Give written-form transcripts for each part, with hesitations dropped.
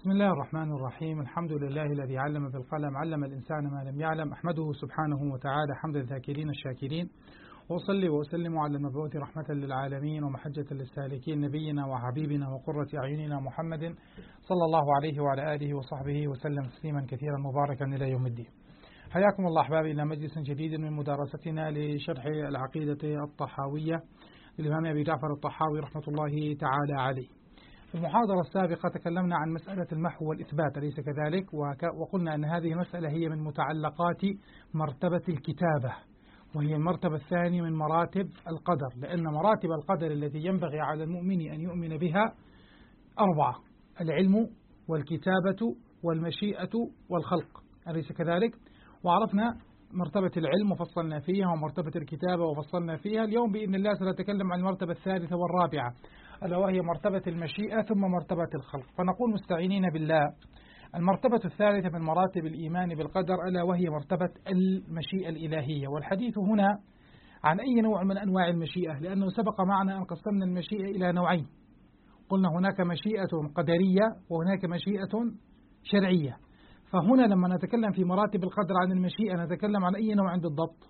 بسم الله الرحمن الرحيم. الحمد لله الذي علم بالقلم، علم الإنسان ما لم يعلم، أحمده سبحانه وتعالى حمد الذاكرين الشاكرين، وأصلي وأسلم على المبعوث رحمة للعالمين ومحجة للسالكين، نبينا وحبيبنا وقرة أعيننا محمد صلى الله عليه وعلى آله وصحبه وسلم تسليما كثيرا مباركا إلى يوم الدين. حياكم الله أحبابي إلى مجلس جديد من مدارستنا لشرح العقيدة الطحاوية للإمام أبي جعفر الطحاوي رحمة الله تعالى عليه. في المحاضرة السابقة تكلمنا عن مسألة المحو والإثبات، أليس كذلك؟ وقلنا أن هذه المسألة هي من متعلقات مرتبة الكتابة، وهي المرتبة الثانية من مراتب القدر، لأن مراتب القدر التي ينبغي على المؤمن أن يؤمن بها 4: العلم والكتابة والمشيئة والخلق، أليس كذلك؟ وعرفنا مرتبة العلم وفصلنا فيها، ومرتبة الكتابة وفصلنا فيها. اليوم بإذن الله سنتكلم عن المرتبة الثالثة والرابعة، ألا وهي مرتبة المشيئة ثم مرتبة الخلق. فنقول مستعينين بالله: المرتبة الثالثة من مراتب الإيمان بالقدر ألا وهي مرتبة المشيئة الإلهية. والحديث هنا عن أي نوع من أنواع المشيئة، لأنه سبق معنا أن قسمنا المشيئة إلى نوعين. قلنا هناك مشيئة قدرية وهناك مشيئة شرعية. فهنا لما نتكلم في مراتب القدر عن المشيئة نتكلم عن أي نوع بالضبط؟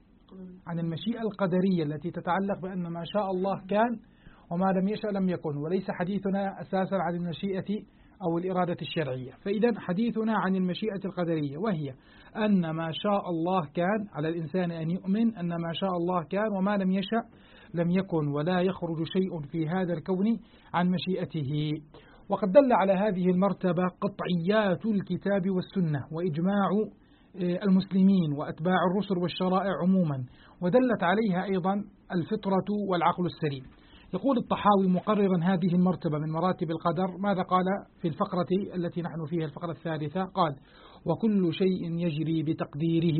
عن المشيئة القدرية التي تتعلق بأن ما شاء الله كان وما لم يشأ لم يكن، وليس حديثنا أساسا عن المشيئة أو الإرادة الشرعية. فإذا حديثنا عن المشيئة القدرية، وهي أن ما شاء الله كان، على الإنسان أن يؤمن أن ما شاء الله كان وما لم يشأ لم يكن، ولا يخرج شيء في هذا الكون عن مشيئته. وقد دل على هذه المرتبة قطعيات الكتاب والسنة وإجماع المسلمين وأتباع الرسل والشرائع عموما، ودلت عليها أيضا الفطرة والعقل السليم. يقول الطحاوي مقررا هذه المرتبة من مراتب القدر، ماذا قال في الفقرة التي نحن فيها الفقرة الثالثة؟ قال: وكل شيء يجري بتقديره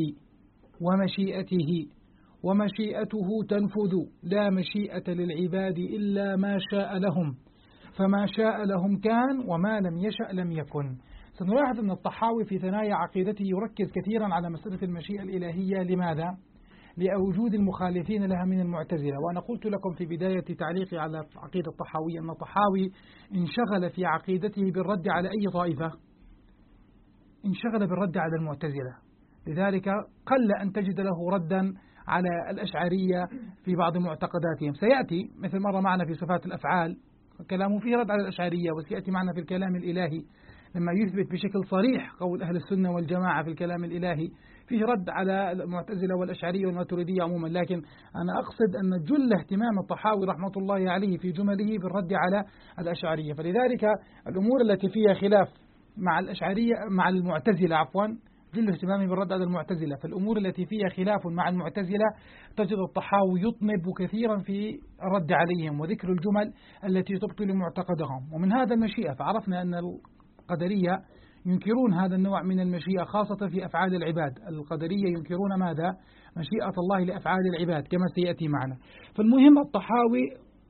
ومشيئته، ومشيئته تنفذ، لا مشيئة للعباد إلا ما شاء لهم، فما شاء لهم كان وما لم يشأ لم يكن. سنلاحظ أن الطحاوي في ثنايا عقيدته يركز كثيرا على مسألة المشيئة الإلهية. لماذا؟ لوجود المخالفين لها من المعتزلة. وأنا قلت لكم في بداية تعليقي على عقيدة الطحاوي أن الطحاوي انشغل في عقيدته بالرد على أي طائفة؟ انشغل بالرد على المعتزلة، لذلك قل أن تجد له ردا على الأشعرية في بعض معتقداتهم. سيأتي مثل مرة معنا في صفات الأفعال كلامه فيه رد على الأشعرية، وسيأتي معنا في الكلام الإلهي لما يثبت بشكل صريح قول أهل السنة والجماعة في الكلام الإلهي فيه رد على المعتزلة والأشعرية والماتريدية عموما. لكن أنا أقصد أن جل اهتمام الطحاوي رحمة الله عليه في جمله بالرد على الأشعرية. فلذلك الأمور التي فيها خلاف مع الأشعرية مع المعتزلة جل اهتمامه بالرد على المعتزلة. فالأمور التي فيها خلاف مع المعتزلة تجد الطحاوي يطنب كثيرا في الرد عليهم وذكر الجمل التي تبطل معتقدهم. ومن هذا المشيئة، فعرفنا أن القدرية ينكرون هذا النوع من المشيئة خاصة في أفعال العباد. القدرية ينكرون ماذا؟ مشيئة الله لأفعال العباد كما سيأتي معنا. فالمهم الطحاوي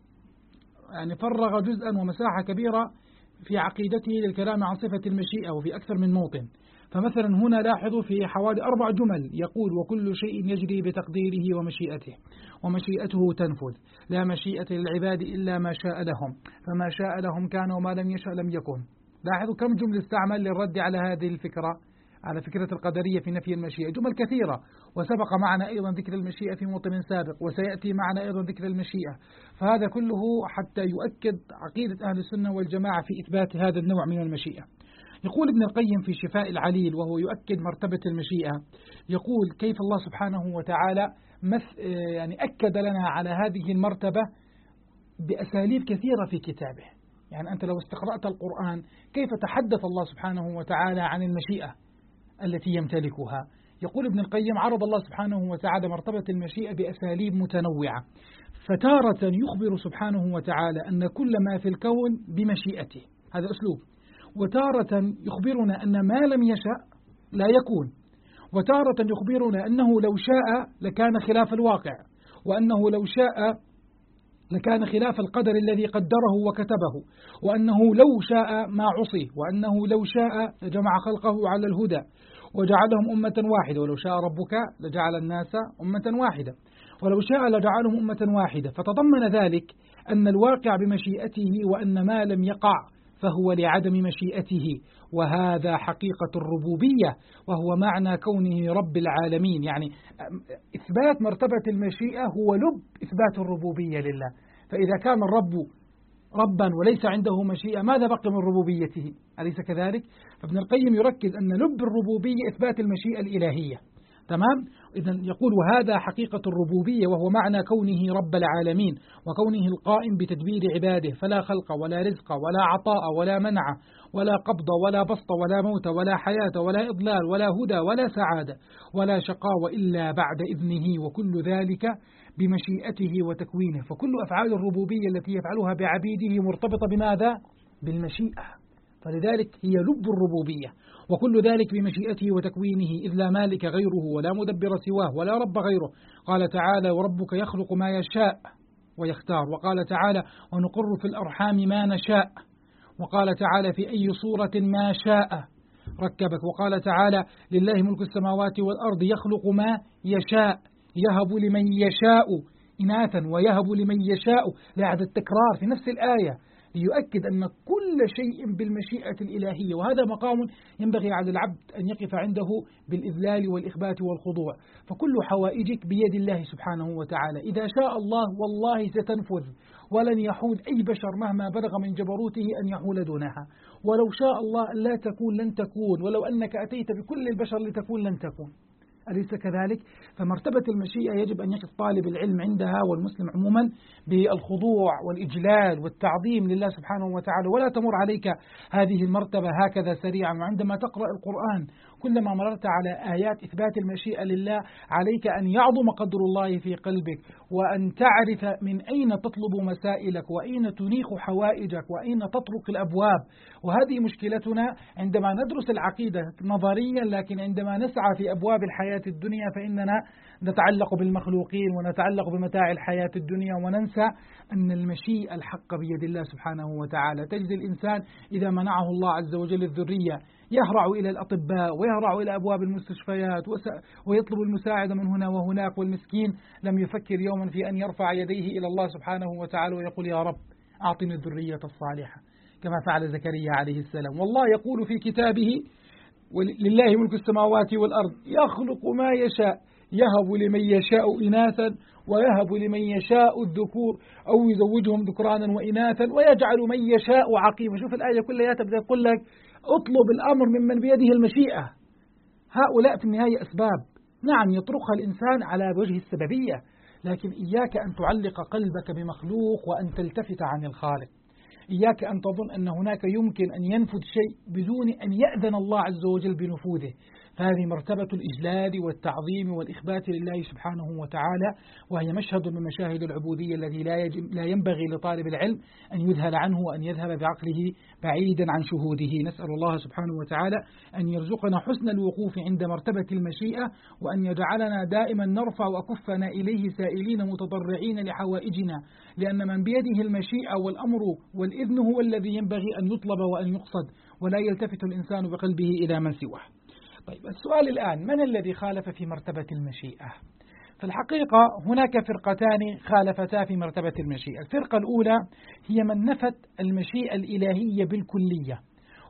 فرغ جزءا ومساحة كبيرة في عقيدته للكلام عن صفة المشيئة وفي أكثر من موطن. فمثلا هنا لاحظوا في حوالي 4 جمل يقول: وكل شيء يجري بتقديره ومشيئته، ومشيئته تنفذ، لا مشيئة للعباد إلا ما شاء لهم، فما شاء لهم كان وما لم يشأ لم يكن. لاحظوا كم جملة استعمل للرد على هذه الفكرة، على فكرة القدرية في نفي المشيئة، جمل كثيرة. وسبق معنا أيضا ذكر المشيئة في موطن سابق، وسيأتي معنا أيضا ذكر المشيئة. فهذا كله حتى يؤكد عقيدة أهل السنة والجماعة في إثبات هذا النوع من المشيئة. يقول ابن القيم في شفاء العليل وهو يؤكد مرتبة المشيئة، يقول: كيف الله سبحانه وتعالى أكد لنا على هذه المرتبة بأساليب كثيرة في كتابه. أنت لو استقرأت القرآن كيف تحدث الله سبحانه وتعالى عن المشيئة التي يمتلكها. يقول ابن القيم: عرض الله سبحانه وتعالى مرتبة المشيئة بأساليب متنوعة، فتارة يخبر سبحانه وتعالى أن كل ما في الكون بمشيئته، هذا أسلوب، وتارة يخبرنا أن ما لم يشأ لا يكون، وتارة يخبرنا أنه لو شاء لكان خلاف الواقع، وأنه لو شاء لكان خلاف القدر الذي قدره وكتبه، وأنه لو شاء ما عصي، وأنه لو شاء لجمع خلقه على الهدى وجعلهم أمة واحدة، ولو شاء ربك لجعل الناس أمة واحدة، ولو شاء لجعلهم أمة واحدة. فتضمن ذلك أن الواقع بمشيئته، وأن ما لم يقع فهو لعدم مشيئته، وهذا حقيقة الربوبية، وهو معنى كونه رب العالمين. يعني إثبات مرتبة المشيئة هو لب إثبات الربوبية لله. فإذا كان الرب ربا وليس عنده مشيئة، ماذا بقي من ربوبيته؟ أليس كذلك؟ فابن القيم يركز أن لب الربوبية إثبات المشيئة الإلهية. تمام؟ إذن يقول وهذا حقيقة الربوبية، وهو معنى كونه رب العالمين، وكونه القائم بتدبير عباده، فلا خلق ولا رزق ولا عطاء ولا منع ولا قبض ولا بسط ولا موت ولا حياة ولا إضلال ولا هدى ولا سعادة ولا شقاء إلا بعد إذنه، وكل ذلك بمشيئته وتكوينه. فكل أفعال الربوبية التي يفعلها بعبيده مرتبطة بماذا؟ بالمشيئة. فلذلك هي لب الربوبية، وكل ذلك بمشيئته وتكوينه، إذ لا مالك غيره ولا مدبر سواه ولا رب غيره. قال تعالى وربك يخلق ما يشاء ويختار، وقال تعالى ونقر في الأرحام ما نشاء، وقال تعالى في أي صورة ما شاء ركبك، وقال تعالى لله ملك السماوات والأرض يخلق ما يشاء يهب لمن يشاء إناثا ويهب لمن يشاء، لعد التكرار في نفس الآية ليؤكد أن كل شيء بالمشيئة الإلهية. وهذا مقام ينبغي على العبد أن يقف عنده بالإذلال والإخبات والخضوع. فكل حوائجك بيد الله سبحانه وتعالى، إذا شاء الله والله ستنفذ، ولن يحول أي بشر مهما بلغ من جبروته أن يحول دونها. ولو شاء الله أن لا تكون لن تكون، ولو أنك أتيت بكل البشر لتكون لن تكون. أليس كذلك؟ فمرتبة المشيئة يجب أن يقف طالب العلم عندها والمسلم عموما بالخضوع والإجلال والتعظيم لله سبحانه وتعالى، ولا تمر عليك هذه المرتبة هكذا سريعا. وعندما تقرأ القرآن كلما مررت على آيات إثبات المشيئة لله عليك أن يعظم قدر الله في قلبك، وأن تعرف من أين تطلب مسائلك، وأين تنيخ حوائجك، وأين تطرق الأبواب. وهذه مشكلتنا عندما ندرس العقيدة نظريا، لكن عندما نسعى في أبواب الحياة الدنيا فإننا نتعلق بالمخلوقين ونتعلق بمتاع الحياة الدنيا، وننسى أن المشيئة الحق بيد الله سبحانه وتعالى. تجد الإنسان إذا منعه الله عز وجل الذرية يهرع إلى الأطباء ويهرع إلى أبواب المستشفيات ويطلب المساعدة من هنا وهناك، والمسكين لم يفكر يوما في أن يرفع يديه إلى الله سبحانه وتعالى ويقول يا رب أعطني الذرية الصالحة، كما فعل زكريا عليه السلام. والله يقول في كتابه لله ملك السماوات والأرض يخلق ما يشاء يهب لمن يشاء إناثا ويهب لمن يشاء الذكور أو يزوجهم ذكرانا وإناثا ويجعل من يشاء عقيما. شوف الآية كلها تبدأ تقول لك اطلب الأمر ممن بيده المشيئة. هؤلاء في النهاية أسباب، نعم يطرقها الإنسان على وجه السببية، لكن إياك أن تعلق قلبك بمخلوق وأن تلتفت عن الخالق. إياك أن تظن أن هناك يمكن أن ينفذ شيء بدون أن يأذن الله عز وجل بنفوذه. فهذه مرتبة الإجلال والتعظيم والإخبات لله سبحانه وتعالى، وهي مشهد من مشاهد العبودية الذي لا ينبغي لطالب العلم أن يذهل عنه وأن يذهب بعقله بعيدا عن شهوده. نسأل الله سبحانه وتعالى أن يرزقنا حسن الوقوف عند مرتبة المشيئة، وأن يجعلنا دائما نرفع أكفنا إليه سائلين متضرعين لحوائجنا، لأن من بيده المشيئة والأمر والإذن هو الذي ينبغي أن يطلب وأن يقصد، ولا يلتفت الإنسان بقلبه إلى من سواه. طيب السؤال الآن، من الذي خالف في مرتبة المشيئة؟ في الحقيقة هناك فرقتان خالفتا في مرتبة المشيئة. الفرقة الأولى هي من نفت المشيئة الإلهية بالكلية،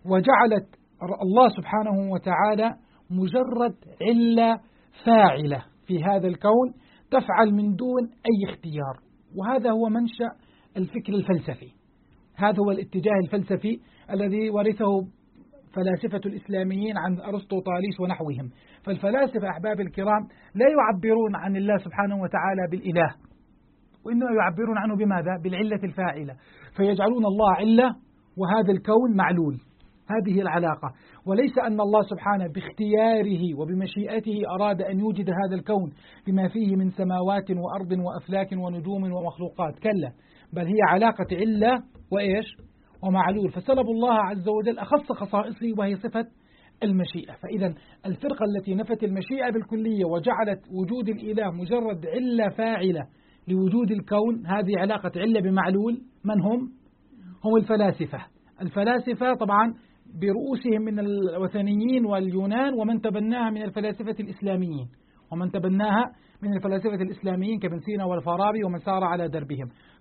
وجعلت الله سبحانه وتعالى مجرد علة فاعلة في هذا الكون تفعل من دون أي اختيار. وهذا هو منشأ الفكر الفلسفي، هذا هو الاتجاه الفلسفي الذي ورثه فلاسفة الإسلاميين عن أرسطو طاليس ونحوهم. فالفلاسفة أحباب الكرام لا يعبرون عن الله سبحانه وتعالى بالإله، وإنما يعبرون عنه بماذا؟ بالعلة الفاعلة، فيجعلون الله علة وهذا الكون معلول. هذه العلاقة، وليس أن الله سبحانه باختياره وبمشيئته أراد أن يوجد هذا الكون بما فيه من سماوات وأرض وأفلاك ونجوم ومخلوقات، كلا، بل هي علاقة علة وإيش؟ ومعلول. فسلب الله عز وجل أخص خصائصه وهي صفة المشيئة. فإذا الفرقة التي نفت المشيئة بالكلية وجعلت وجود الإله مجرد علة فاعلة لوجود الكون، هذه علاقة علة بمعلول. من هم؟ هم الفلاسفة. الفلاسفة طبعا برؤوسهم من الوثنيين واليونان، ومن تبناها من الفلاسفة الإسلاميين، ومن تبناها من الفلاسفة الإسلاميين كابن سينا والفارابي ومن سار على دربهم.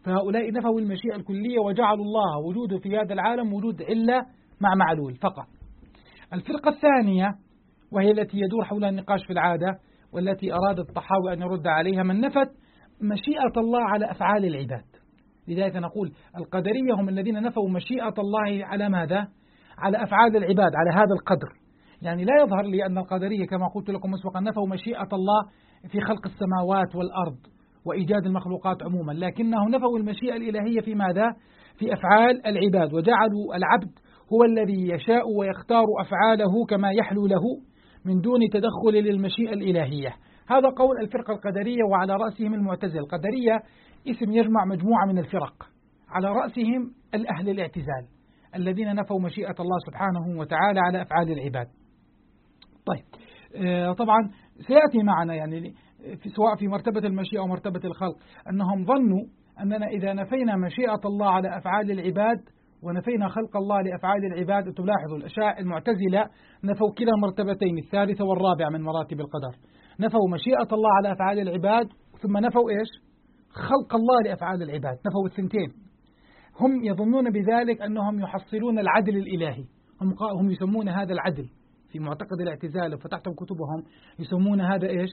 فهؤلاء نفوا المشيئة الكلية وجعلوا الله وجوده في هذا العالم وجود علة مع معلول فقط. الفرقة الثانية وهي التي يدور حولها النقاش في العادة والتي أراد الطحاوي أن يرد عليها، من نفت مشيئة الله على أفعال العباد. لذلك نقول القدرية هم الذين نفوا مشيئة الله على ماذا؟ على أفعال العباد، على هذا القدر. يعني لا يظهر لي أن القدرية كما قلت لكم مسبقا نفوا مشيئة الله في خلق السماوات والأرض وإيجاد المخلوقات عموما، لكنه نفوا المشيئة الإلهية في ماذا؟ في أفعال العباد، وجعلوا العبد هو الذي يشاء ويختار أفعاله كما يحلو له من دون تدخل للمشيئة الإلهية. هذا قول الفرقة القدرية، وعلى رأسهم المعتزلة. القدرية اسم يجمع مجموعة من الفرق، على رأسهم الأهل الاعتزال الذين نفوا مشيئة الله سبحانه وتعالى على أفعال العباد. طيب طبعا سيأتي معنا يعني سواء في مرتبة المشيئة أو مرتبة الخلق أنهم ظنوا أننا إذا نفينا مشيئة الله على أفعال العباد ونفينا خلق الله لأفعال العباد، تلاحظوا المعتزلة نفوا كلا المرتبتين الثالثة والرابعة من مراتب القدر، نفوا مشيئة الله على أفعال العباد ثم نفوا إيش؟ خلق الله لأفعال العباد، نفوا الثنتين. هم يظنون بذلك أنهم يحصلون العدل الإلهي، هم يسمون هذا العدل في معتقد الاعتزال، وفتحتم كتبهم يسمون هذا إيش؟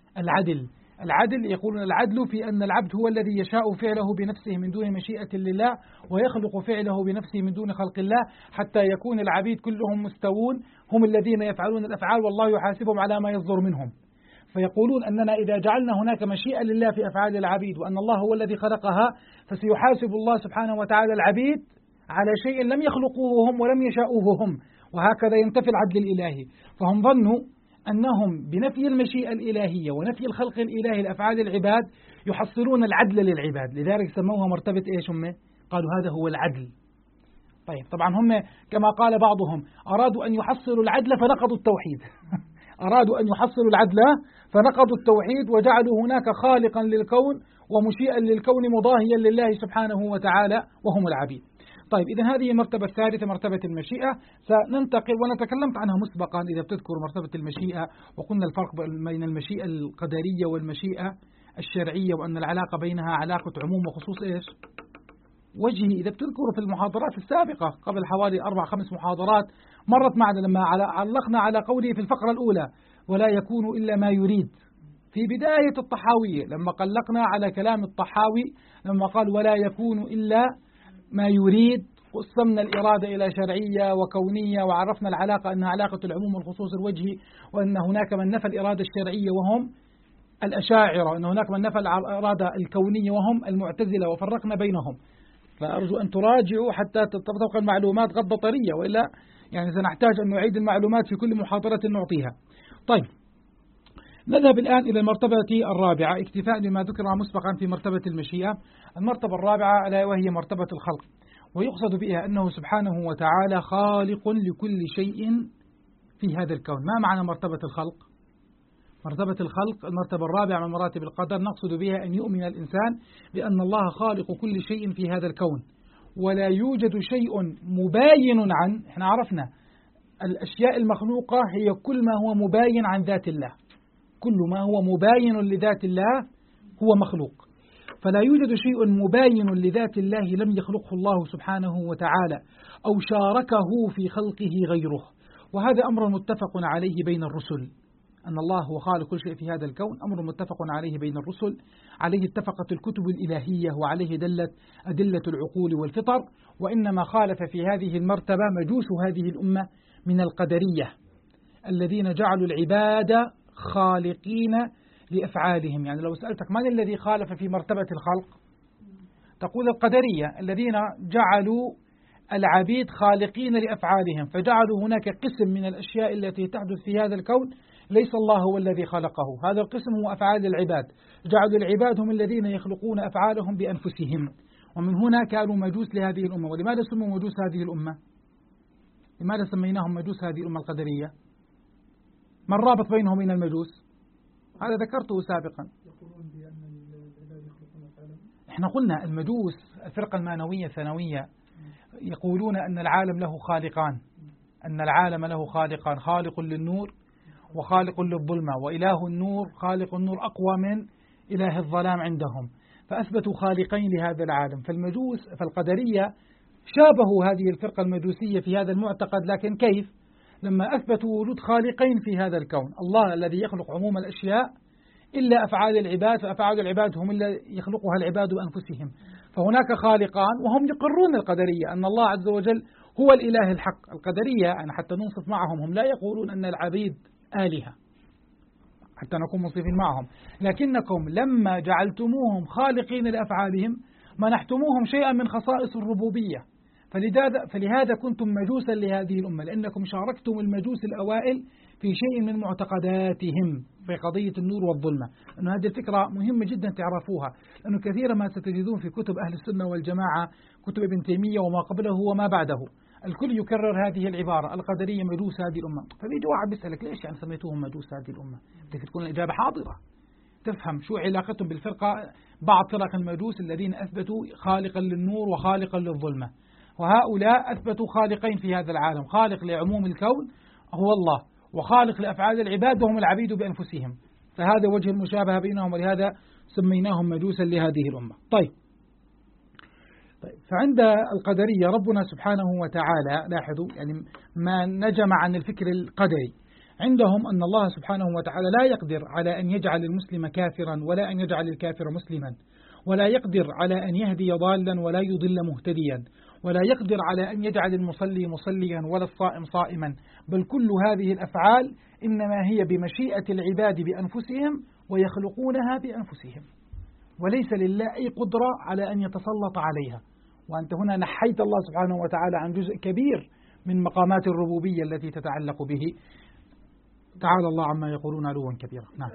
العدل يقولون العدل في أن العبد هو الذي يشاء فعله بنفسه من دون مشيئة لله، ويخلق فعله بنفسه من دون خلق الله، حتى يكون العبيد كلهم مستوون، هم الذين يفعلون الأفعال والله يحاسبهم على ما يصدر منهم. فيقولون أننا إذا جعلنا هناك مشيئة لله في أفعال العبيد وأن الله هو الذي خلقها، فسيحاسب الله سبحانه وتعالى العبيد على شيء لم يخلقوه هم ولم يشاءوه هم، وهكذا ينتفي العدل الإلهي. فهم ظنوا أنهم بنفي المشيئة الإلهية ونفي الخلق الإلهي لأفعال العباد يحصلون العدل للعباد، لذلك سموها مرتبة إيش هم؟ قالوا هذا هو العدل. طيب طبعا هم كما قال بعضهم أرادوا أن يحصلوا العدل فنقضوا التوحيد أرادوا أن يحصلوا العدل فنقضوا التوحيد وجعلوا هناك خالقا للكون ومشيئا للكون مضاهيا لله سبحانه وتعالى وهم العبيد. طيب إذا هذه المرتبة الثالثة مرتبة المشيئة، سننتقل وأنا تكلمت عنها مسبقا إذا بتذكر مرتبة المشيئة، وقلنا الفرق بين المشيئة القدرية والمشيئة الشرعية، وأن العلاقة بينها علاقة عموم وخصوص إيش؟ وجهي. إذا بتذكروا في المحاضرات السابقة قبل حوالي 4-5 محاضرات مرت معنا لما علقنا على قوله في الفقرة الأولى ولا يكون إلا ما يريد في بداية الطحاوية، لما قلقنا على كلام الطحاوي لما قال ولا يكون إلا ما يريد، قسمنا الإرادة إلى شرعية وكونية، وعرفنا العلاقة أنها علاقة العموم والخصوص الوجهي، وأن هناك من نفى الإرادة الشرعية وهم الأشاعرة، وأن هناك من نفى الإرادة الكونية وهم المعتزلة، وفرقنا بينهم. فأرجو أن تراجعوا حتى تتطابق المعلومات غض طرية، وإلا يعني سنحتاج أن نعيد المعلومات في كل محاضرة نعطيها. طيب نذهب الآن إلى المرتبة الرابعة اكتفاء بما ذكر مسبقا في مرتبة المشيئة. المرتبة الرابعة ألا وهي مرتبة الخلق، ويقصد بها أنه سبحانه وتعالى خالق لكل شيء في هذا الكون. ما معنى مرتبة الخلق؟ مرتبة الخلق المرتبة الرابعة من مراتب القدر، نقصد بها أن يؤمن الإنسان بأن الله خالق كل شيء في هذا الكون، ولا يوجد شيء مباين عن، احنا عرفنا الأشياء المخلوقة هي كل ما هو مباين عن ذات الله، كل ما هو مباين لذات الله هو مخلوق، فلا يوجد شيء مباين لذات الله لم يخلقه الله سبحانه وتعالى أو شاركه في خلقه غيره. وهذا أمر متفق عليه بين الرسل، أن الله هو خالق كل شيء في هذا الكون، أمر متفق عليه بين الرسل، عليه اتفقت الكتب الإلهية، وعليه دلت أدلة العقول والفطر. وإنما خالف في هذه المرتبة مجوس هذه الأمة من القدرية الذين جعلوا العباد خالقين لأفعالهم. يعني لو سألتك من الذي خالف في مرتبة الخلق تقول القدرية الذين جعلوا العبيد خالقين لأفعالهم، فجعلوا هناك قسم من الأشياء التي تحدث في هذا الكون ليس الله هو الذي خلقه، هذا القسم هو أفعال العباد، جعلوا العباد هم الذين يخلقون أفعالهم بأنفسهم، ومن هنا كانوا مجوس لهذه الأمة. ولماذا سموا مجوس هذه الأمة؟ لماذا سميناهم مجوس هذه الأمة القدرية؟ ما الرابط بينهم وبين المجوس؟ هذا ذكرته سابقا. احنا قلنا المجوس الفرقة المانوية الثانوية يقولون أن العالم له خالقان، أن العالم له خالقان، خالق للنور وخالق للظلمة، وإله النور خالق النور أقوى من إله الظلام عندهم. فأثبتوا خالقين لهذا العالم. فالقدرية شابهوا هذه الفرقة المجوسية في هذا المعتقد، لكن كيف؟ لما أثبتوا وجود خالقين في هذا الكون، الله الذي يخلق عموم الأشياء إلا أفعال العباد، فأفعال العباد هم اللي يخلقها العباد بأنفسهم، فهناك خالقان، وهم يقرون القدرية أن الله عز وجل هو الإله الحق. القدرية أنا حتى ننصف معهم، هم لا يقولون أن العبيد آلهة حتى نكون منصفين معهم، لكنكم لما جعلتموهم خالقين لأفعالهم منحتموهم شيئا من خصائص الربوبية، فلهذا كنتم مجوسا لهذه الأمة، لأنكم شاركتم المجوس الأوائل في شيء من معتقداتهم في قضية النور والظلمة. أن هذه الفكرة مهمة جدا تعرفوها، لأنه كثيرا ما ستجدون في كتب أهل السنة والجماعة، كتب ابن تيمية وما قبله وما بعده، الكل يكرر هذه العبارة: القدرية مجوس هذه الأمة. فبيجي واحد بيسألك ليش يعني سميتوهم مجوس هذه الأمة؟ بدك تكون الإجابة حاضرة، تفهم شو علاقتهم بالفرقة، بعض فرق المجوس الذين أثبتوا خالقا للنور وخالقا للظلمة، وهؤلاء أثبتوا خالقين في هذا العالم: خالق لعموم الكون هو الله، وخالق لأفعال العباد وهم العبيد بأنفسهم. فهذا وجه المشابهة بينهم، ولهذا سميناهم مجوسا لهذه الأمة. طيب فعند القدرية ربنا سبحانه وتعالى، لاحظوا يعني ما نجم عن الفكر القدري، عندهم أن الله سبحانه وتعالى لا يقدر على أن يجعل المسلم كافرا، ولا أن يجعل الكافر مسلما، ولا يقدر على أن يهدي ضالا ولا يضل مهتديا، ولا يقدر على أن يجعل المصلي مصليا ولا الصائم صائما، بل كل هذه الأفعال إنما هي بمشيئة العباد بأنفسهم ويخلقونها بأنفسهم، وليس لله أي قدرة على أن يتسلط عليها. وأنت هنا نحيت الله سبحانه وتعالى عن جزء كبير من مقامات الربوبية التي تتعلق به. تعالى الله عما يقولون علوا كبيرا. نعم،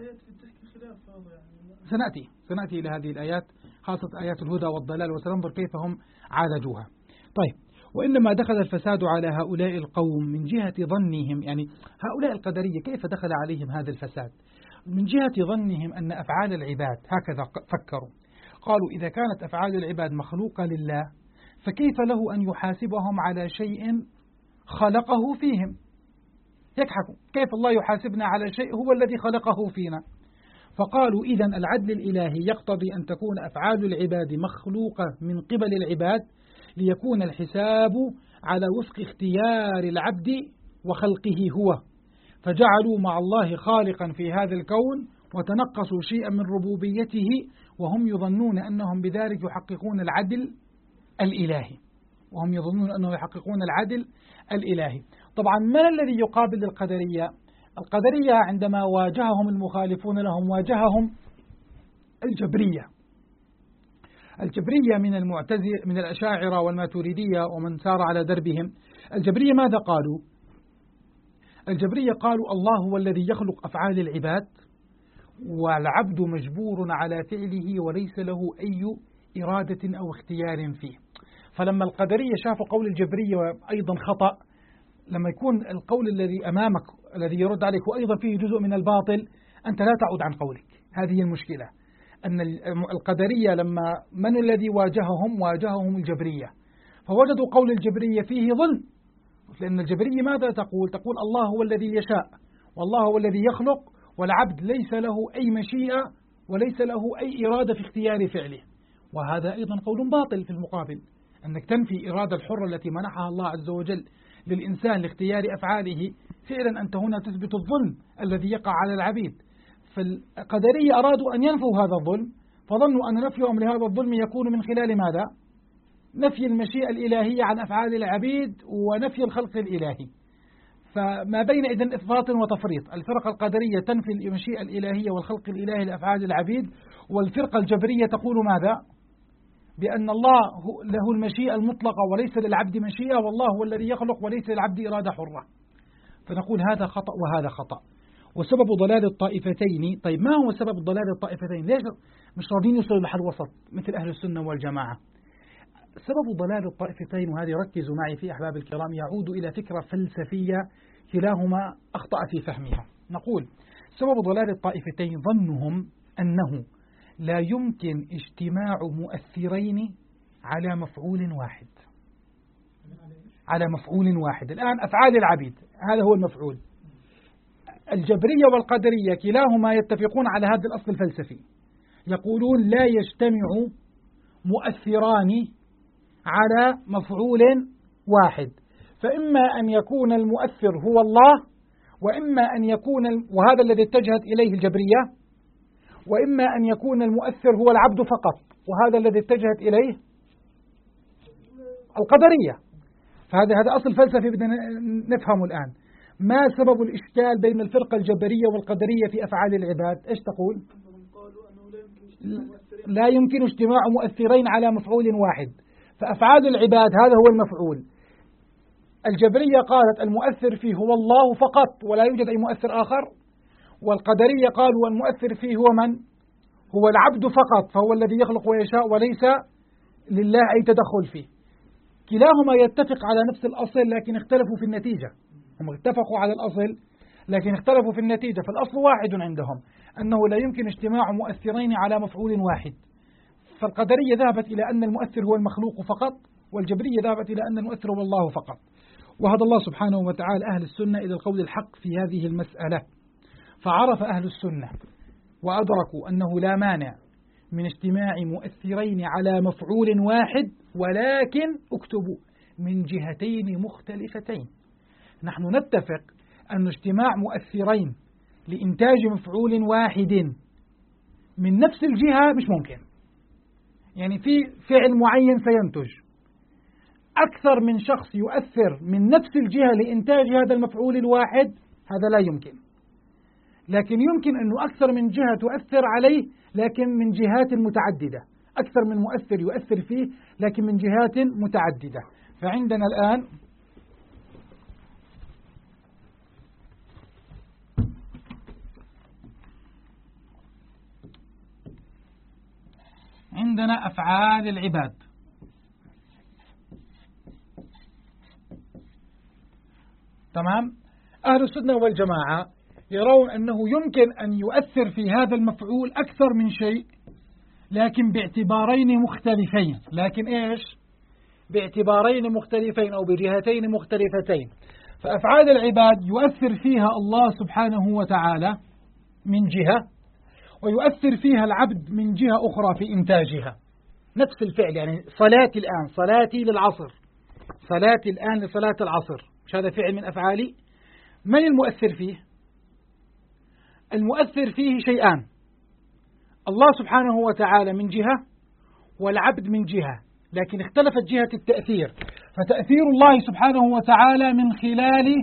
سنأتي إلى هذه الآيات، خاصة آيات الهدى والضلال، وسننظر كيف هم عالجوها. طيب، وإنما دخل الفساد على هؤلاء القوم من جهة ظنهم، يعني هؤلاء القدرية كيف دخل عليهم هذا الفساد؟ من جهة ظنهم أن أفعال العباد، هكذا فكروا، قالوا إذا كانت أفعال العباد مخلوقة لله فكيف له أن يحاسبهم على شيء خلقه فيهم؟ يضحكوا، كيف الله يحاسبنا على شيء هو الذي خلقه فينا؟ فقالوا إذن العدل الإلهي يقتضي أن تكون أفعال العباد مخلوقة من قبل العباد ليكون الحساب على وفق اختيار العبد وخلقه هو، فجعلوا مع الله خالقا في هذا الكون وتنقصوا شيئا من ربوبيته، وهم يظنون أنهم بذلك يحققون العدل الإلهي، الإلهي. طبعا من الذي يقابل القدرية؟ القدرية عندما واجههم المخالفون لهم واجههم الجبرية من الأشاعرة والماتريدية ومن سار على دربهم. الجبرية ماذا قالوا؟ الجبرية قالوا الله هو الذي يخلق أفعال العباد، والعبد مجبور على فعله وليس له أي إرادة أو اختيار فيه. فلما القدرية شافوا قول الجبرية أيضا خطأ، لما يكون القول الذي أمامك الذي يرد عليك وأيضا فيه جزء من الباطل، أنت لا تعود عن قولك. هذه المشكلة، أن القدرية لما من الذي واجههم الجبرية، فوجدوا قول الجبرية فيه ظلم، لأن الجبرية ماذا تقول؟ تقول الله هو الذي يشاء، والله هو الذي يخلق، والعبد ليس له أي مشيئة وليس له أي إرادة في اختيار فعله. وهذا أيضا قول باطل في المقابل، أنك تنفي إرادة الحرة التي منحها الله عز وجل للإنسان لاختيار أفعاله. فعلا أنت هنا تثبت الظلم الذي يقع على العبيد. فالقدرية أرادوا أن ينفوا هذا الظلم، فظنوا أن نفيهم لهذا الظلم يكون من خلال ماذا؟ نفي المشيئة الإلهية عن أفعال العبيد ونفي الخلق الإلهي. فما بين إذن إفراط وتفريط. الفرقة القدرية تنفي المشيئة الإلهية والخلق الإلهي لأفعال العبيد، والفرقة الجبرية تقول ماذا؟ بأن الله له المشيئة المطلقة وليس للعبد مشيئة، والله هو الذي يخلق وليس للعبد إرادة حرة. فنقول هذا خطأ وهذا خطأ. وسبب ضلال الطائفتين، طيب ما هو سبب ضلال الطائفتين؟ ليش مش راضين يوصلوا لحل وسط مثل أهل السنة والجماعة؟ سبب ضلال الطائفتين، وهذه ركزوا معي في أحباب الكرام، يعود إلى فكرة فلسفية كلاهما أخطأ في فهمها. نقول سبب ضلال الطائفتين ظنهم أنه لا يمكن اجتماع مؤثرين على مفعول واحد. الآن أفعال العبيد هذا هو المفعول. الجبرية والقدرية كلاهما يتفقون على هذا الأصل الفلسفي، يقولون لا يجتمع مؤثران على مفعول واحد، فإما أن يكون المؤثر هو الله، وإما أن يكون وهذا الذي اتجهت إليه الجبرية، وإما أن يكون المؤثر هو العبد فقط، وهذا الذي اتجهت إليه القدرية. فهذا أصل فلسفي بدنا نفهمه الآن. ما سبب الإشكال بين الفرقة الجبرية والقدرية في أفعال العباد؟ إيش تقول؟ لا يمكن اجتماع مؤثرين على مفعول واحد، فأفعال العباد هذا هو المفعول. الجبرية قالت المؤثر فيه هو الله فقط ولا يوجد أي مؤثر آخر، والقدرية قالوا المؤثر فيه هو من؟ هو العبد فقط، فهو الذي يخلق ويشاء وليس لله أي تدخل فيه. كلاهما يتفق على نفس الأصل لكن اختلفوا في النتيجة. هم اتفقوا على الأصل لكن اختلفوا في النتيجة، فالأصل واحد عندهم أنه لا يمكن اجتماع مؤثرين على مفعول واحد. فالقدرية ذهبت إلى أن المؤثر هو المخلوق فقط، والجبرية ذهبت إلى أن المؤثر هو الله فقط. وهذا الله سبحانه وتعالى أهل السنة إلى القول الحق في هذه المسألة. فعرف أهل السنة وأدركوا أنه لا مانع من اجتماع مؤثرين على مفعول واحد، ولكن اكتبوا من جهتين مختلفتين. نحن نتفق أن اجتماع مؤثرين لإنتاج مفعول واحد من نفس الجهة مش ممكن. يعني في فعل معين سينتج، أكثر من شخص يؤثر من نفس الجهة لإنتاج هذا المفعول الواحد، هذا لا يمكن. لكن يمكن أنه أكثر من جهة تؤثر عليه لكن من جهات متعددة، أكثر من مؤثر يؤثر فيه لكن من جهات متعددة. فعندنا الآن أفعال العباد. تمام؟ أهل السنة والجماعة يرون أنه يمكن أن يؤثر في هذا المفعول أكثر من شيء لكن باعتبارين مختلفين. لكن إيش؟ باعتبارين مختلفين أو بجهتين مختلفتين. فأفعال العباد يؤثر فيها الله سبحانه وتعالى من جهة، ويؤثر فيها العبد من جهة أخرى في إنتاجها. نفس الفعل، يعني صلاتي الآن، صلاتي للعصر، صلاتي الآن لصلاة العصر، مش هذا فعل من أفعالي؟ من المؤثر فيه؟ المؤثر فيه شيئان، الله سبحانه وتعالى من جهة والعبد من جهة، لكن اختلفت جهة التأثير. فتأثير الله سبحانه وتعالى من خلال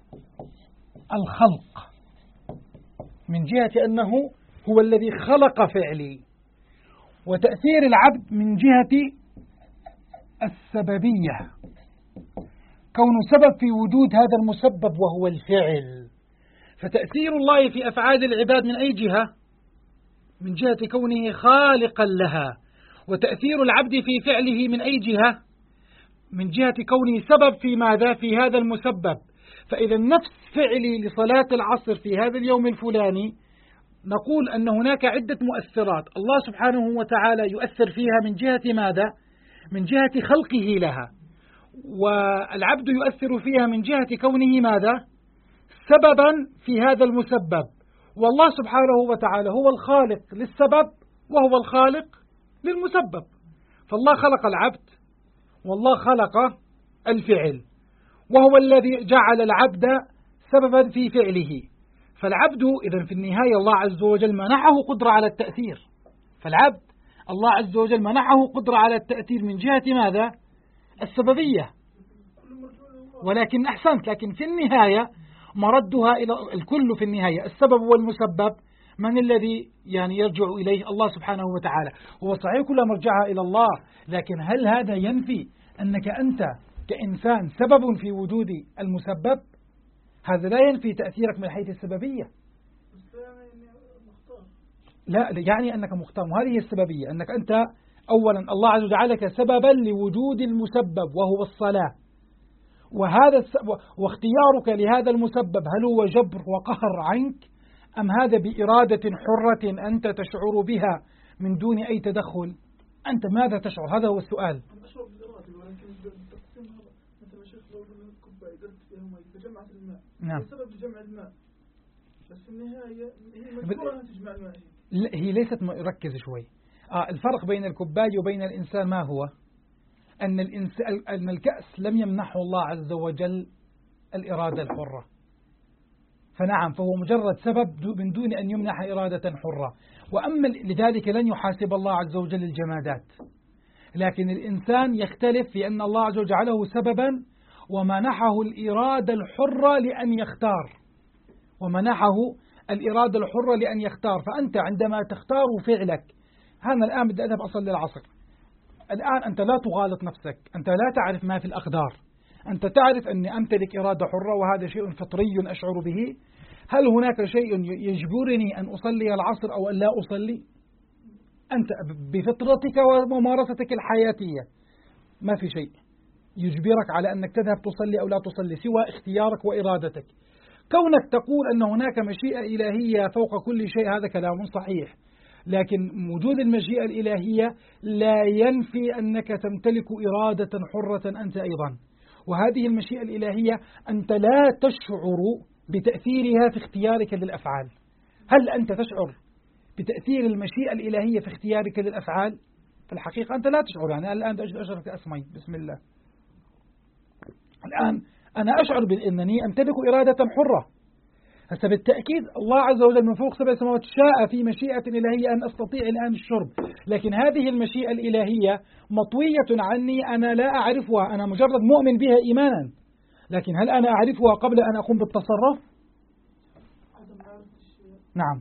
الخلق، من جهة أنه هو الذي خلق فعلي، وتأثير العبد من جهة السببية، كون سبب في وجود هذا المسبب وهو الفعل. فتأثير الله في أفعال العباد من أي جهة؟ من جهة كونه خالقا لها. وتأثير العبد في فعله من أي جهة؟ من جهة كونه سبب في ماذا؟ في هذا المسبب. فإذا نفس فعلي لصلاة العصر في هذا اليوم الفلاني، نقول أن هناك عدة مؤثرات، الله سبحانه وتعالى يؤثر فيها من جهة ماذا؟ من جهة خلقه لها، والعبد يؤثر فيها من جهة كونه ماذا؟ سببا في هذا المسبب. والله سبحانه وتعالى هو الخالق للسبب وهو الخالق للمسبب. فالله خلق العبد والله خلق الفعل، وهو الذي جعل العبد سببا في فعله. فالعبد إذن في النهاية الله عز وجل منحه قدرة على التأثير، فالعبد الله عز وجل منحه قدرة على التأثير من جهة ماذا؟ السببية. ولكن أحسنت، لكن في النهاية مردها إلى الكل. في النهاية السبب والمسبب من الذي يعني يرجع إليه؟ الله سبحانه وتعالى. هو صحيح كل مرجعها إلى الله، لكن هل هذا ينفي أنك أنت كإنسان سبب في وجود المسبب؟ هذا لا ينفي تأثيرك من حيث السببية. لا، يعني أنك مختار، وهذه هي السببية، أنك أنت أولا الله عز وجل جعلك سببا لوجود المسبب وهو الصلاة، وهذا واختيارك لهذا المسبب هل هو جبر وقهر عنك أم هذا بإرادة حرة أنت تشعر بها من دون أي تدخل؟ أنت ماذا تشعر؟ هذا هو السؤال. أشعر بالإرادة، ولكن التقسيم هذا مثل ما شيخ لو كوباية قلت فيها ماء فجمعت الماء. نعم. السبب لجمع الماء، بس النهاية هي مجبورة أن تجمع الماء. هي ليست ركز شوي. الفرق بين الكباية وبين الإنسان ما هو؟ أن الكأس لم يمنحه الله عز وجل الإرادة الحرة، فنعم فهو مجرد سبب من دون أن يمنح إرادة حرة. وأما لذلك لن يحاسب الله عز وجل الجمادات، لكن الإنسان يختلف في أن الله عز وجل جعله سببا ومنحه الإرادة الحرة لأن يختار، ومنحه الإرادة الحرة لأن يختار. فأنت عندما تختار فعلك، أنا الآن بدي أذهب أصلي العصر، الآن أنت لا تغالط نفسك، أنت لا تعرف ما في الأقدار، أنت تعرف أني أمتلك إرادة حرة وهذا شيء فطري أشعر به. هل هناك شيء يجبرني أن أصلي العصر أو أن لا أصلي؟ أنت بفطرتك وممارستك الحياتية ما في شيء يجبرك على أنك تذهب تصلي أو لا تصلي سوى اختيارك وإرادتك. كونك تقول أن هناك مشيئة إلهية فوق كل شيء هذا كلام صحيح، لكن وجود المشيئة الإلهية لا ينفي أنك تمتلك إرادة حرة أنت أيضا. وهذه المشيئة الإلهية أنت لا تشعر بتأثيرها في اختيارك للأفعال. هل أنت تشعر بتأثير المشيئة الإلهية في اختيارك للأفعال؟ في الحقيقة أنت لا تشعر. يعني الآن أشعر كأسمي بسم الله، الآن أنا أشعر بأنني أمتلك إرادة حرة. هسه بالتأكيد الله عز وجل من فوق 7 سماوات شاء في مشيئة إلهية أن أستطيع الآن الشرب، لكن هذه المشيئة الإلهية مطوية عني، أنا لا أعرفها، أنا مجرد مؤمن بها إيمانا، لكن هل أنا أعرفها قبل أن أقوم بالتصرف؟ نعم،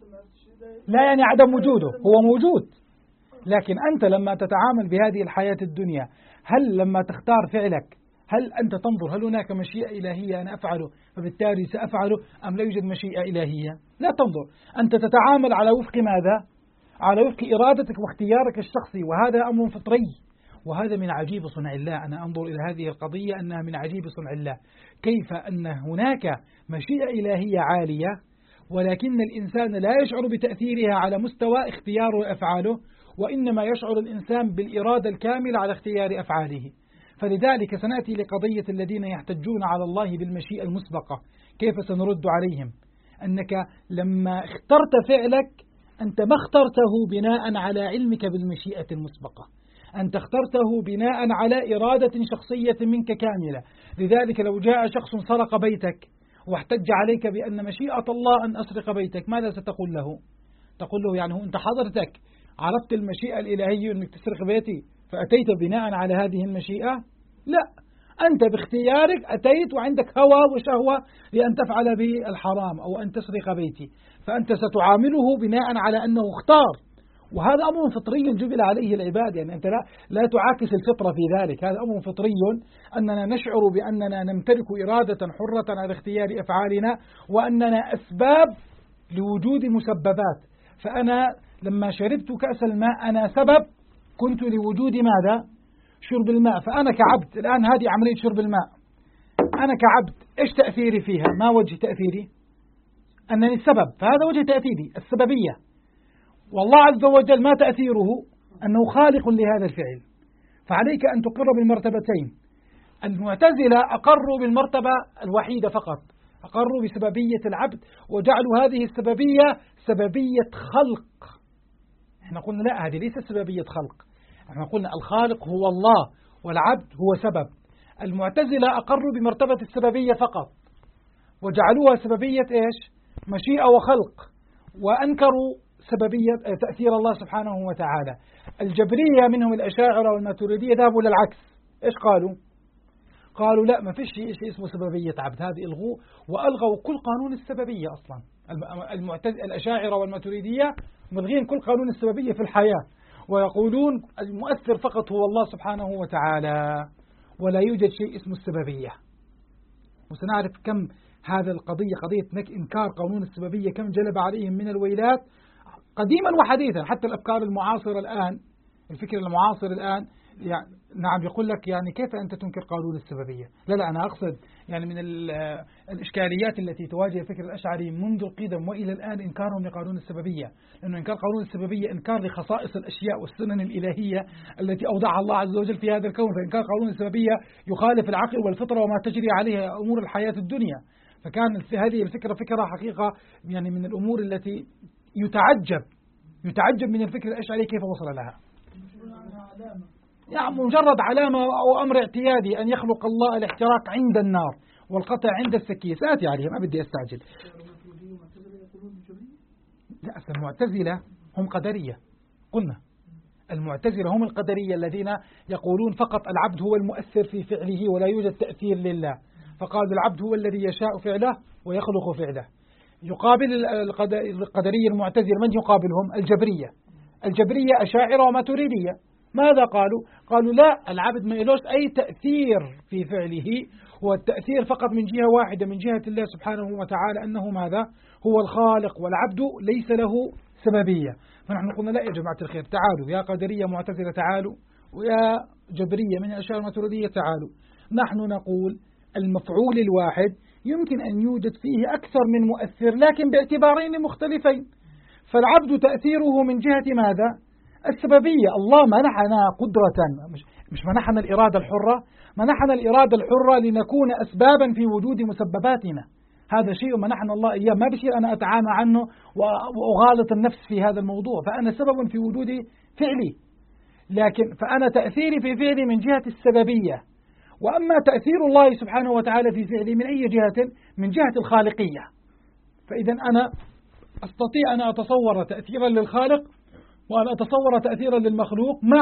لا يعني عدم وجوده، هو موجود، لكن أنت لما تتعامل بهذه الحياة الدنيا، هل لما تختار فعلك هل أنت تنظر هل هناك مشيئة إلهية أنا أفعله فبالتالي سأفعله أم لا يوجد مشيئة إلهية؟ لا تنظر، أنت تتعامل على وفق ماذا؟ على وفق إرادتك واختيارك الشخصي، وهذا أمر فطري، وهذا من عجيب صنع الله. أنا أنظر إلى هذه القضية أنها من عجيب صنع الله، كيف أن هناك مشيئة إلهية عالية ولكن الإنسان لا يشعر بتأثيرها على مستوى اختياره وأفعاله، وإنما يشعر الإنسان بالإرادة الكاملة على اختيار أفعاله. فلذلك سنأتي لقضية الذين يحتجون على الله بالمشيئة المسبقة، كيف سنرد عليهم؟ أنك لما اخترت فعلك أنت ما اخترته بناء على علمك بالمشيئة المسبقة، أنت اخترته بناء على إرادة شخصية منك كاملة. لذلك لو جاء شخص سرق بيتك واحتج عليك بأن مشيئة الله أن أسرق بيتك، ماذا ستقول له؟ تقول له يعني أنت حضرتك عرفت المشيئة الإلهية أنك تسرق بيتي فأتيت بناء على هذه المشيئة؟ لا، أنت باختيارك أتيت وعندك هوى وشهوة لأن تفعل به الحرام أو أن تسرق بيتي، فأنت ستعامله بناء على أنه اختار، وهذا أمر فطري جبل عليه العباد. يعني أنت لا تعاكس الفطرة في ذلك، هذا أمر فطري أننا نشعر بأننا نمتلك إرادة حرة على اختيار أفعالنا، وأننا أسباب لوجود مسببات. فأنا لما شربت كأس الماء أنا سبب كنت لوجود ماذا؟ شرب الماء. فأنا كعبد الآن هذه عملية شرب الماء، أنا كعبد إيش تأثيري فيها؟ ما وجه تأثيري؟ أنني السبب، فهذا وجه تأثيري السببية. والله عز وجل ما تأثيره؟ أنه خالق لهذا الفعل. فعليك أن تقر بالمرتبتين. المعتزلة أقروا بالمرتبة الوحيدة فقط، أقروا بسببية العبد وجعلوا هذه السببية سببية خلق. احنا قلنا لا، هذه ليست سببية خلق، احنا قلنا الخالق هو الله والعبد هو سبب. المعتزلة أقروا بمرتبة السببية فقط وجعلوها سببية إيش؟ مشيئة وخلق، وأنكروا سببية تأثير الله سبحانه وتعالى. الجبرية منهم الأشاعرة والماتريدية ذهبوا للعكس، إيش قالوا؟ قالوا لا، ما فيش شيء اسمه سببية عبد، هذه إلغوه وألغوا كل قانون السببية أصلا. الأشاعرة والماتريدية ملغين كل قانون السببية في الحياة، ويقولون المؤثر فقط هو الله سبحانه وتعالى ولا يوجد شيء اسمه السببية. وسنعرف كم هذا القضية قضية إنكار قانون السببية كم جلب عليهم من الويلات قديما وحديثا. حتى الأفكار المعاصرة الآن، الفكر المعاصر الآن يعني نعم يقول لك يعني كيف أنت تنكر قانون السببية؟ لا أنا أقصد يعني من الإشكاليات التي تواجه الفكر الأشعري منذ القدم وإلى الآن إنكارهم لقانون السببية، لأنه إنكار قانون السببية إنكار لخصائص الأشياء والسنن الإلهية التي أوضعها الله عز وجل في هذا الكون. فإنكار قانون السببية يخالف العقل والفطرة وما تجري عليها أمور الحياة الدنيا. فكان هذه الفكرة فكرة حقيقة يعني من الأمور التي يتعجب من الفكر الأشعري كيف وصل لها. يعني مجرد علامة أو أمر اعتيادي أن يخلق الله الاحتراق عند النار والقطع عند السكين. سآتي عليهم، ما بدي أستعجل. لا، أصل المعتزلة هم قدرية. قلنا المعتزلة هم القدرية الذين يقولون فقط العبد هو المؤثر في فعله ولا يوجد تأثير لله، فقال العبد هو الذي يشاء فعله ويخلق فعله. يقابل القدرية المعتزلة من يقابلهم؟ الجبرية أشاعرة وماتريدية. ماذا قالوا؟ قالوا لا، العبد ما يلوش أي تأثير في فعله، هو التأثير فقط من جهة واحدة، من جهة الله سبحانه وتعالى أنه ماذا؟ هو الخالق، والعبد ليس له سببية. فنحن قلنا لا يا جماعة الخير، تعالوا يا قدرية معتزلة تعالوا، ويا جبرية من الأشياء الماتريدية تعالوا. نحن نقول المفعول الواحد يمكن أن يوجد فيه أكثر من مؤثر، لكن باعتبارين مختلفين. فالعبد تأثيره من جهة ماذا؟ السببية. الله منحنا قدرة، مش منحنا الإرادة الحرة، منحنا الإرادة الحرة لنكون أسبابا في وجود مسبباتنا. هذا شيء منحنا الله إياه، ما بشيء أنا أتعامى عنه وأغالط النفس في هذا الموضوع، فأنا سبب في وجود فعلي، لكن فأنا تأثيري في فعلي من جهة السببية. وأما تأثير الله سبحانه وتعالى في فعلي من أي جهة؟ من جهة الخالقية. فإذا أنا أستطيع أن أتصور تأثيرا للخالق وأن أتصور تأثيرا للمخلوق، مع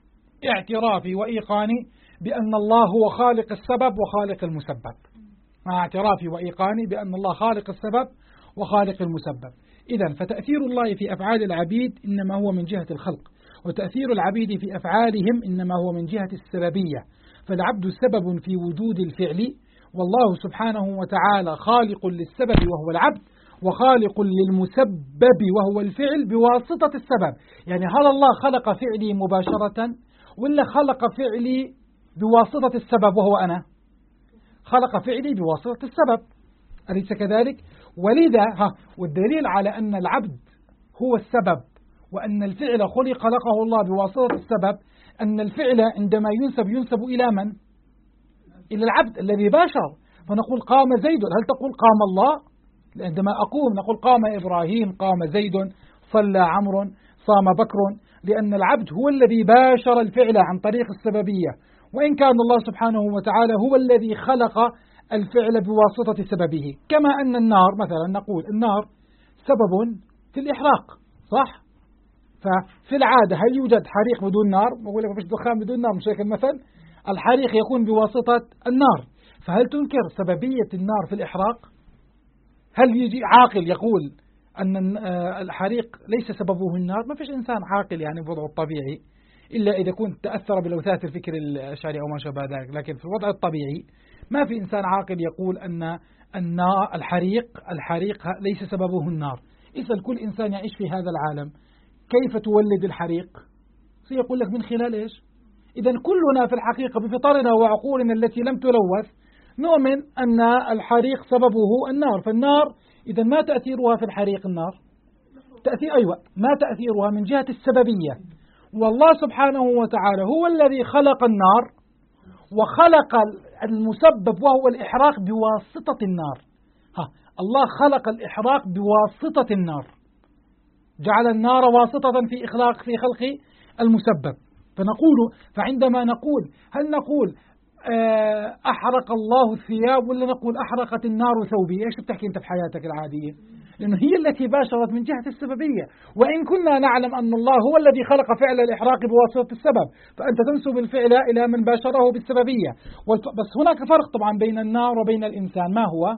اعترافي وإيقاني بأن الله هو خالق السبب وخالق المسبب. مع اعترافي وإيقاني بأن الله خالق السبب وخالق المسبب. إذن فتأثير الله في أفعال العبيد إنما هو من جهة الخلق، وتأثير العبيد في أفعالهم إنما هو من جهة السببية. فالعبد سبب في وجود الفعل، والله سبحانه وتعالى خالق للسبب وهو العبد، وخالق للمسبب وهو الفعل بواسطة السبب. يعني هل الله خلق فعلي مباشرة ولا خلق فعلي بواسطة السبب وهو أنا؟ خلق فعلي بواسطة السبب، أليس كذلك؟ ولذا والدليل على أن العبد هو السبب وأن الفعل خلقه الله بواسطة السبب، أن الفعل عندما ينسب إلى من؟ إلى العبد الذي باشر. فنقول قام زيد، هل تقول قام الله؟ عندما أقوم نقول قام إبراهيم، قام زيد، صلى عمرو، صام بكر، لأن العبد هو الذي باشر الفعل عن طريق السببية، وإن كان الله سبحانه وتعالى هو الذي خلق الفعل بواسطة سببه. كما أن النار مثلا، نقول النار سبب في الإحراق، صح؟ ففي العادة هل يوجد حريق بدون نار؟ بقول لك مفيش دخان بدون نار، مش هيك المثل؟ الحريق يكون بواسطة النار، فهل تنكر سببية النار في الإحراق؟ هل يجي عاقل يقول أن الحريق ليس سببه النار؟ ما فيش إنسان عاقل يعني بوضعه الطبيعي، إلا إذا كنت تأثر بلوثات الفكر الأشعري أو ما شابه ذلك، لكن في الوضع الطبيعي ما في إنسان عاقل يقول أن الحريق ليس سببه النار. اسأل كل إنسان يعيش في هذا العالم كيف تولد الحريق، سيقول لك من خلال إيش؟ إذا كلنا في الحقيقة بفطرنا وعقولنا التي لم تلوث نؤمن أن الحريق سببه النار. فالنار إذا ما تأثيرها في الحريق؟ النار ما تأثيرها من جهة السببية. والله سبحانه وتعالى هو الذي خلق النار وخلق المسبب وهو الإحراق بواسطة النار. الله خلق الإحراق بواسطة النار، جعل النار واسطة في خلق المسبب. فعندما نقول هل نقول أحرق الله الثياب ولا نقول أحرقت النار ثوبي؟ إيش بتحكي أنت في حياتك العادية؟ لأنه هي التي باشرت من جهة السببية، وإن كنا نعلم أن الله هو الذي خلق فعل الإحراق بواسطة السبب، فأنت تنسب الفعل إلى من باشره بالسببية. بس هناك فرق طبعا بين النار وبين الإنسان. ما هو؟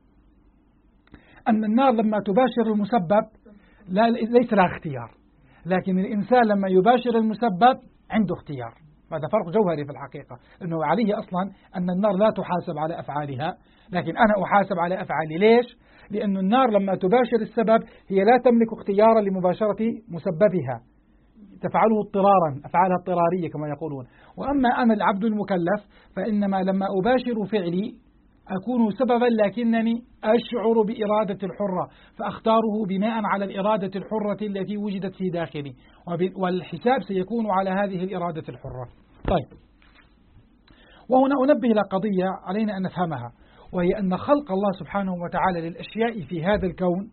أن النار لما تباشر المسبب ليس لها اختيار، لكن الإنسان لما يباشر المسبب عنده اختيار. هذا فرق جوهري في الحقيقة، أنه عليه أصلا أن النار لا تحاسب على أفعالها، لكن أنا أحاسب على أفعالي. ليش؟ لأن النار لما تباشر السبب هي لا تملك اختيارا لمباشرة مسببها، تفعله اضطرارا، أفعالها اضطرارية كما يقولون. وأما أنا العبد المكلف فإنما لما أباشر فعلي أكون سببا، لكنني أشعر بإرادة الحرة فأختاره بناء على الإرادة الحرة التي وجدت في داخلي، والحساب سيكون على هذه الإرادة الحرة. طيب، وهنا أنبه إلى قضية علينا أن نفهمها، وهي أن خلق الله سبحانه وتعالى للأشياء في هذا الكون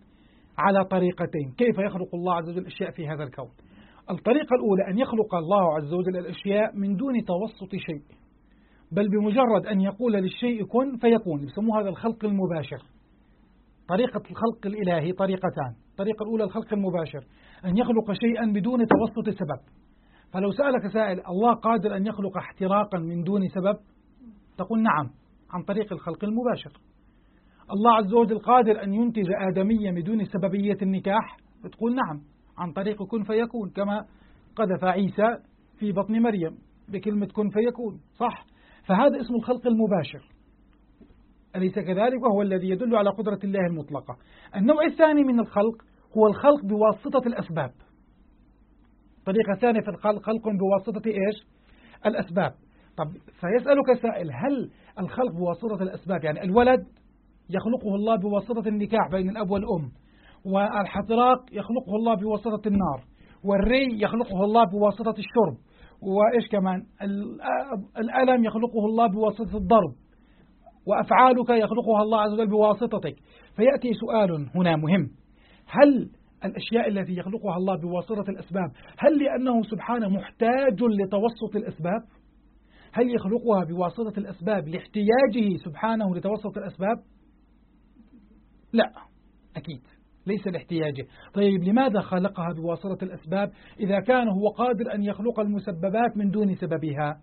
على طريقتين. كيف يخلق الله عز وجل الأشياء في هذا الكون؟ الطريقة الأولى أن يخلق الله عز وجل الأشياء من دون توسط شيء، بل بمجرد أن يقول للشيء كن فيكون، يسموه هذا الخلق المباشر. طريقة الخلق الإلهي طريقتان. الطريقة الأولى الخلق المباشر، أن يخلق شيئا بدون توسط سبب. فلو سألك سائل: الله قادر أن يخلق احتراقا من دون سبب؟ تقول نعم، عن طريق الخلق المباشر. الله عز وجل قادر أن ينتج آدمية بدون سببية النكاح؟ تقول نعم، عن طريق كن فيكون، كما قذف عيسى في بطن مريم بكلمة كن فيكون، صح؟ فهذا اسم الخلق المباشر، أليس كذلك؟ وهو الذي يدل على قدرة الله المطلقة. النوع الثاني من الخلق هو الخلق بواسطة الأسباب. طريقة ثانية في الخلق خلق بواسطة إيش؟ الأسباب. طب فيسألك سائل: هل الخلق بواسطة الأسباب، يعني الولد يخلقه الله بواسطة النكاح بين الأب والأم، والحطراق يخلقه الله بواسطة النار، والري يخلقه الله بواسطة الشرب، وإيش كمان الألم يخلقه الله بواسطة الضرب، وأفعالك يخلقها الله عز وجل بواسطتك. فيأتي سؤال هنا مهم: هل الأشياء التي يخلقها الله بواسطة الأسباب، هل لأنه سبحانه محتاج لتوسط الأسباب؟ هل يخلقها بواسطة الأسباب لاحتياجه سبحانه لتوسط الأسباب؟ لا، أكيد ليس لاحتياجه. طيب لماذا خلقها بواسطة الأسباب إذا كان هو قادر أن يخلق المسببات من دون سببها؟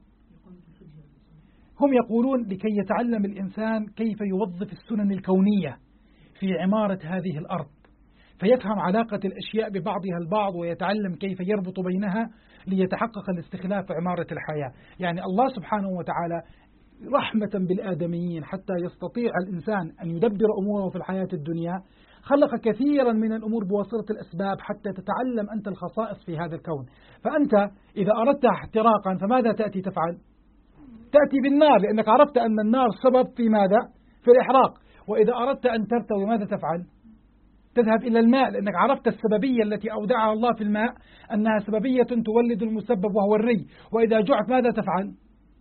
هم يقولون لكي يتعلم الإنسان كيف يوظف السنن الكونية في عمارة هذه الأرض، فيفهم علاقة الأشياء ببعضها البعض، ويتعلم كيف يربط بينها ليتحقق الاستخلاف في عمارة الحياة. يعني الله سبحانه وتعالى رحمة بالآدميين حتى يستطيع الإنسان أن يدبر أموره في الحياة الدنيا، خلق كثيرا من الأمور بواسطة الأسباب حتى تتعلم أنت الخصائص في هذا الكون. فأنت إذا أردت احتراقا فماذا تأتي تفعل؟ تأتي بالنار، لأنك عرفت أن النار سبب في ماذا؟ في الإحراق. وإذا أردت أن ترتوي ماذا تفعل؟ تذهب إلى الماء، لأنك عرفت السببية التي أودعها الله في الماء أنها سببية تولد المسبب وهو الري. وإذا جعت ماذا تفعل؟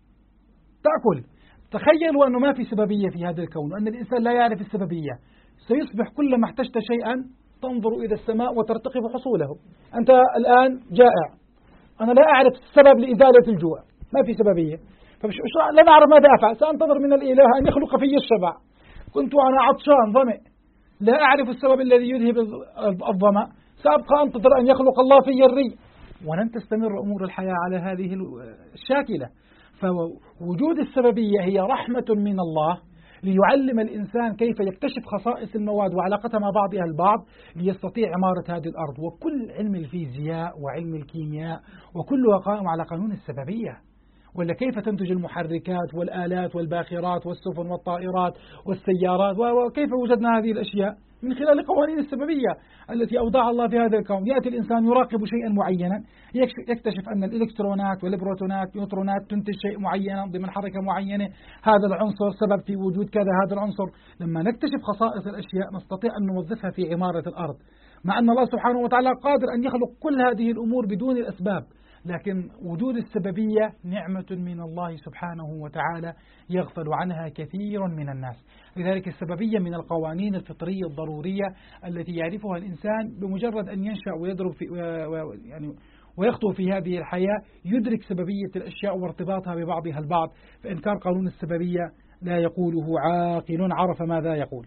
تأكل. تخيلوا أنه ما في سببية في هذا الكون، وأن الإنسان لا يعرف السببية، سيصبح كلما احتجت شيئا تنظر إلى السماء وترتقب حصوله. أنت الآن جائع، أنا لا أعرف السبب لإزالة الجوع، ما في سببية، لن أعرف ماذا أفعل، سأنتظر من الإله أن يخلق في الشبع. كنت أنا عطشان ظمئ، لا أعرف السبب الذي يذهب الظمأ، سأبقى أنتظر أن يخلق الله في الري، ولن تستمر أمور الحياة على هذه الشاكلة. فوجود السببية هي رحمة من الله ليعلم الإنسان كيف يكتشف خصائص المواد وعلاقتها مع بعضها البعض ليستطيع عمارة هذه الأرض. وكل علم الفيزياء وعلم الكيمياء وكلها قائم على قانون السببية. ولا كيف تنتج المحركات والآلات والباخرات والسفن والطائرات والسيارات، وكيف وجدنا هذه الأشياء؟ من خلال قوانين السببية التي أودعها الله في هذا الكون. يأتي الإنسان يراقب شيئا معينا، يكتشف أن الإلكترونات والبروتونات نيوترونات تنتج شيء معين ضمن حركة معينة، هذا العنصر سبب في وجود كذا هذا العنصر. لما نكتشف خصائص الأشياء نستطيع أن نوظفها في عمارة الأرض، مع أن الله سبحانه وتعالى قادر أن يخلق كل هذه الأمور بدون الأسباب. لكن وجود السببية نعمة من الله سبحانه وتعالى يغفل عنها كثير من الناس. لذلك السببية من القوانين الفطرية الضرورية التي يعرفها الإنسان بمجرد أن ينشأ ويضرب ويخطو في هذه الحياة، يدرك سببية الأشياء وارتباطها ببعضها البعض. فإنكار قانون السببية لا يقوله عاقل عرف ماذا يقول.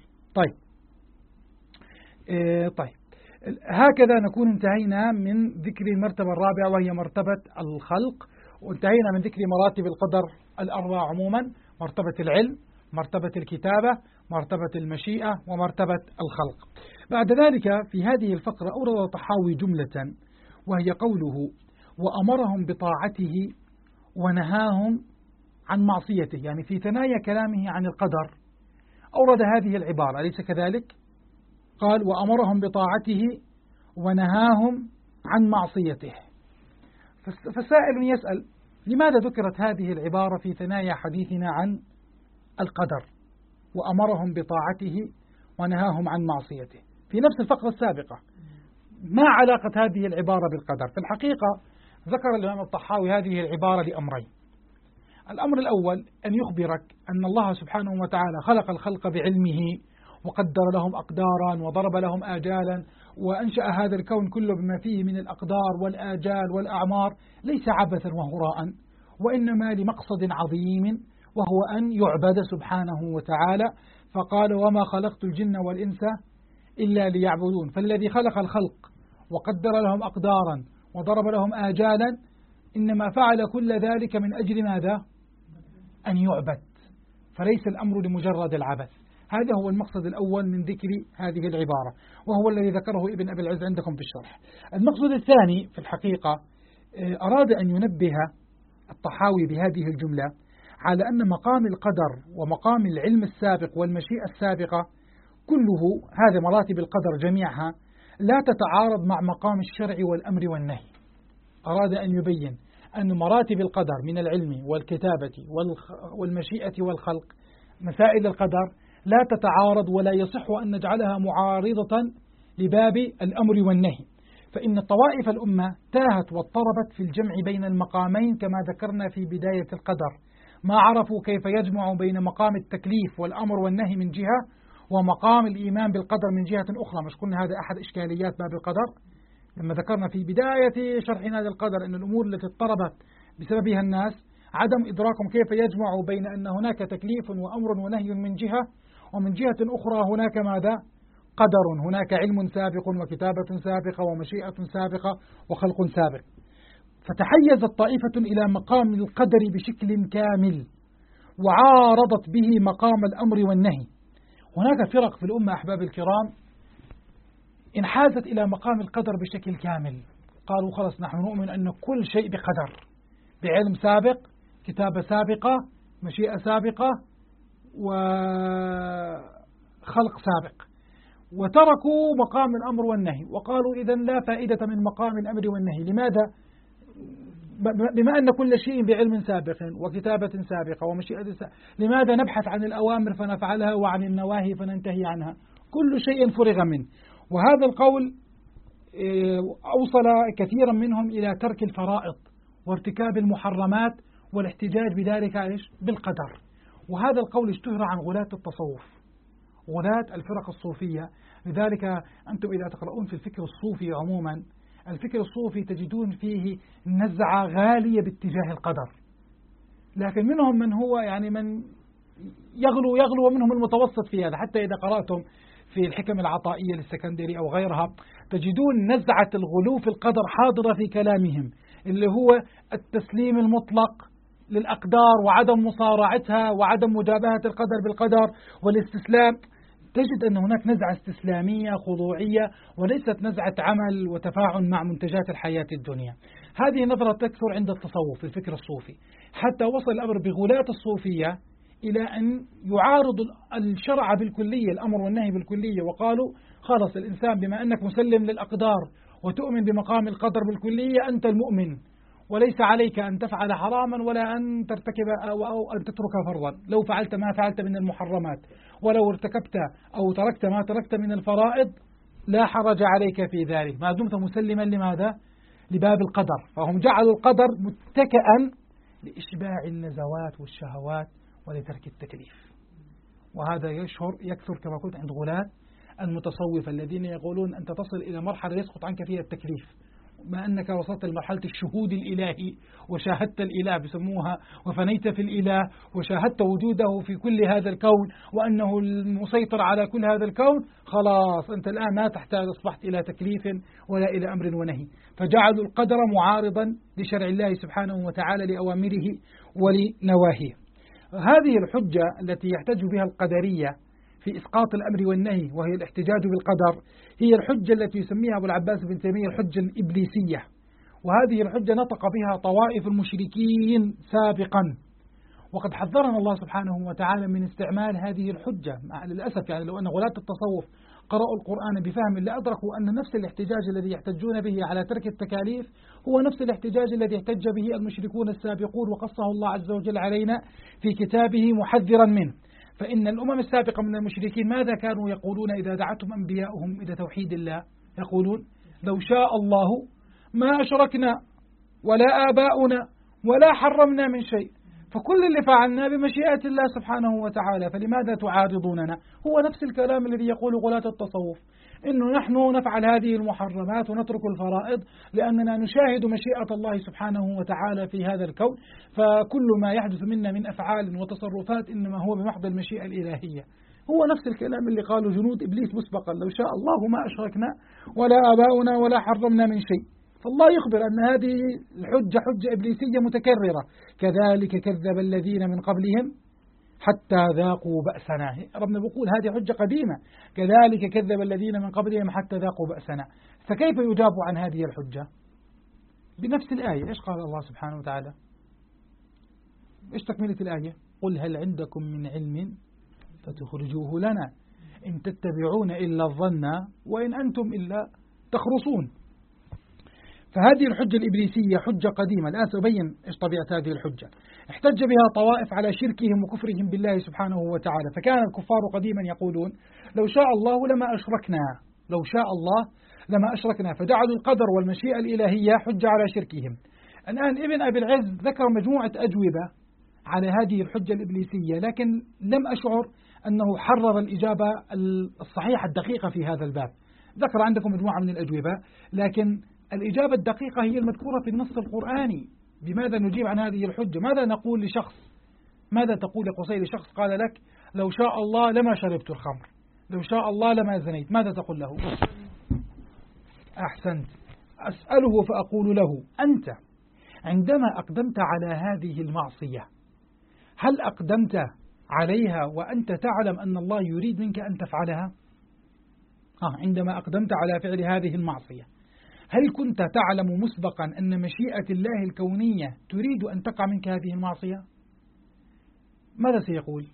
طيب هكذا نكون انتهينا من ذكر المرتبة الرابعة وهي مرتبة الخلق، وانتهينا من ذكر مراتب القدر الأربعة عموما: مرتبة العلم، مرتبة الكتابة، مرتبة المشيئة، ومرتبة الخلق. بعد ذلك في هذه الفقرة أورد الطحاوي جملة وهي قوله: وأمرهم بطاعته ونهاهم عن معصيته. يعني في ثنايا كلامه عن القدر أورد هذه العبارة، أليس كذلك؟ قال: وأمرهم بطاعته ونهاهم عن معصيته. فالسائل يسأل: لماذا ذكرت هذه العبارة في ثنايا حديثنا عن القدر؟ وأمرهم بطاعته ونهاهم عن معصيته في نفس الفقرة السابقة، ما علاقة هذه العبارة بالقدر؟ في الحقيقة ذكر الإمام الطحاوي هذه العبارة لأمرين. الأمر الأول أن يخبرك أن الله سبحانه وتعالى خلق الخلق بعلمه وقدر لهم أقدارا وضرب لهم آجالا وأنشأ هذا الكون كله بما فيه من الأقدار والآجال والأعمار ليس عبثا وهراء، وإنما لمقصد عظيم وهو أن يعبد سبحانه وتعالى. فقال وما خلقت الجن والإنس إلا ليعبدون. فالذي خلق الخلق وقدر لهم أقدارا وضرب لهم آجالا إنما فعل كل ذلك من أجل ماذا؟ أن يعبد، فليس الأمر لمجرد العبث. هذا هو المقصد الأول من ذكر هذه العبارة، وهو الذي ذكره ابن أبي العز عندكم في الشرح. المقصد الثاني في الحقيقة أراد أن ينبه الطحاوي بهذه الجملة على أن مقام القدر ومقام العلم السابق والمشيئة السابقة كله، هذه مراتب القدر جميعها، لا تتعارض مع مقام الشرع والأمر والنهي. أراد أن يبين أن مراتب القدر من العلم والكتابة والمشيئة والخلق، مسائل القدر لا تتعارض ولا يصح أن نجعلها معارضة لباب الأمر والنهي، فإن طوائف الأمة تاهت واضطربت في الجمع بين المقامين كما ذكرنا في بداية القدر، ما عرفوا كيف يجمع بين مقام التكليف والأمر والنهي من جهة ومقام الإيمان بالقدر من جهة أخرى. مش قلنا هذا أحد إشكاليات باب القدر لما ذكرنا في بداية شرحنا للقدر أن الأمور التي اضطربت بسببها الناس عدم إدراكهم كيف يجمع بين أن هناك تكليف وأمر ونهي من جهة، ومن جهة أخرى هناك ماذا؟ قدر، هناك علم سابق وكتابة سابقة ومشيئة سابقة وخلق سابق. فتحيزت طائفة إلى مقام القدر بشكل كامل وعارضت به مقام الأمر والنهي. هناك فرق في الأمة أحباب الكرام انحازت إلى مقام القدر بشكل كامل، قالوا خلص نحن نؤمن أن كل شيء بقدر، بعلم سابق، كتابة سابقة، مشيئة سابقة وخلق سابق، وتركوا مقام الأمر والنهي وقالوا إذن لا فائدة من مقام الأمر والنهي. لماذا؟ بما أن كل شيء بعلم سابق وكتابة سابقة ومشيئة سابقة، لماذا نبحث عن الأوامر فنفعلها وعن النواهي فننتهي عنها؟ كل شيء فرغ منه. وهذا القول أوصل كثيرا منهم إلى ترك الفرائض وارتكاب المحرمات والاحتجاج بذلك بالقدر. وهذا القول اشتهر عن غلاة التصوف، غلاة الفرق الصوفية. لذلك أنتم إذا تقرؤون في الفكر الصوفي عموما، الفكر الصوفي تجدون فيه نزعة غالية باتجاه القدر، لكن منهم من هو يعني من يغلو ومنهم المتوسط في هذا. حتى إذا قرأتم في الحكم العطائية للسكندري أو غيرها تجدون نزعة الغلو في القدر حاضرة في كلامهم، اللي هو التسليم المطلق للأقدار وعدم مصارعتها وعدم مجابهة القدر بالقدر والاستسلام. تجد أن هناك نزعة استسلامية خضوعية وليست نزعة عمل وتفاعل مع منتجات الحياة الدنيا. هذه النظرة تكثر عند التصوف في الفكر الصوفي، حتى وصل الأمر بغلاة الصوفية إلى أن يعارض الشرع بالكلية، الأمر والنهي بالكلية، وقالوا خلص الإنسان بما أنك مسلم للأقدار وتؤمن بمقام القدر بالكلية أنت المؤمن، وليس عليك أن تفعل حراما ولا أن ترتكب أو أن تترك فرضا. لو فعلت ما فعلت من المحرمات ولو ارتكبت أو تركت ما تركت من الفرائض لا حرج عليك في ذلك ما دمت مسلما لماذا؟ لباب القدر. فهم جعلوا القدر متكئا لإشباع النزوات والشهوات ولترك التكليف. وهذا يكثر كما قلت عند غلاة المتصوفة الذين يقولون أنت تصل إلى مرحلة يسقط عنك فيها التكليف، ما أنك وصلت لمرحلة الشهود الإلهي وشاهدت الإله بسموها وفنيت في الإله وشاهدت وجوده في كل هذا الكون وأنه المسيطر على كل هذا الكون، خلاص أنت الآن ما تحتاج، أصبحت إلى تكليف ولا إلى أمر ونهي. فجعلوا القدر معارضا لشرع الله سبحانه وتعالى لأوامره ولنواهيه. هذه الحجة التي يحتج بها القدرية في إسقاط الأمر والنهي وهي الاحتجاج بالقدر هي الحجة التي يسميها أبو العباس بن تيمية الحجة الإبليسية. وهذه الحجة نطق بها طوائف المشركين سابقا، وقد حذرنا الله سبحانه وتعالى من استعمال هذه الحجة. للأسف يعني لو أن غلاة التصوف قرأوا القرآن بفهم لأدركوا أن نفس الاحتجاج الذي يحتجون به على ترك التكاليف هو نفس الاحتجاج الذي احتج به المشركون السابقون، وقصه الله عز وجل علينا في كتابه محذرا منه. فإن الأمم السابقة من المشركين ماذا كانوا يقولون إذا دعتهم أنبياؤهم إلى توحيد الله؟ يقولون لو شاء الله ما أشركنا ولا آباؤنا ولا حرمنا من شيء. فكل اللي فعلنا بمشيئة الله سبحانه وتعالى، فلماذا تعارضوننا؟ هو نفس الكلام الذي يقول غلاة التصوف، إنه نحن نفعل هذه المحرمات ونترك الفرائض لأننا نشاهد مشيئة الله سبحانه وتعالى في هذا الكون، فكل ما يحدث منا من أفعال وتصرفات إنما هو بمحض المشيئة الإلهية. هو نفس الكلام اللي قاله جنود إبليس مسبقا: لو شاء الله ما أشركنا ولا آباؤنا ولا حرمنا من شيء. فالله يخبر أن هذه الحجة حجة إبليسية متكررة. كذلك كذب الذين من قبلهم حتى ذاقوا بأسنا. ربنا بيقول هذه حجة قديمة، كذلك كذب الذين من قبلهم حتى ذاقوا بأسنا. فكيف يجاب عن هذه الحجة؟ بنفس الآية. إيش قال الله سبحانه وتعالى؟ إيش تكملة الآية؟ قل هل عندكم من علم فتخرجوه لنا إن تتبعون إلا الظن وإن أنتم إلا تخرصون. فهذه الحجة الإبليسية حجة قديمة. الآن سأبين إيش طبيعة هذه الحجة. احتج بها طوائف على شركهم وكفرهم بالله سبحانه وتعالى. فكان الكفار قديما يقولون: لو شاء الله لما أشركنا، لو شاء الله لما أشركنا، فجعلوا القدر والمشيئة الإلهية حجة على شركهم. الآن ابن أبي العز ذكر مجموعة أجوبة على هذه الحجة الإبليسية، لكن لم أشعر أنه حرر الإجابة الصحيحة الدقيقة في هذا الباب. ذكر عندكم مجموعة من الأجوبة، لكن الإجابة الدقيقة هي المذكورة في النص القرآني. بماذا نجيب عن هذه الحجة؟ ماذا نقول لشخص؟ ماذا تقول لقصي لشخص قال لك: لو شاء الله لما شربت الخمر، لو شاء الله لما زنيت، ماذا تقول له؟ أحسنت. أسأله فأقول له: أنت عندما أقدمت على هذه المعصية هل أقدمت عليها وأنت تعلم أن الله يريد منك أن تفعلها؟ عندما أقدمت على فعل هذه المعصية هل كنت تعلم مسبقا أن مشيئة الله الكونية تريد أن تقع منك هذه المعصية؟ ماذا سيقول؟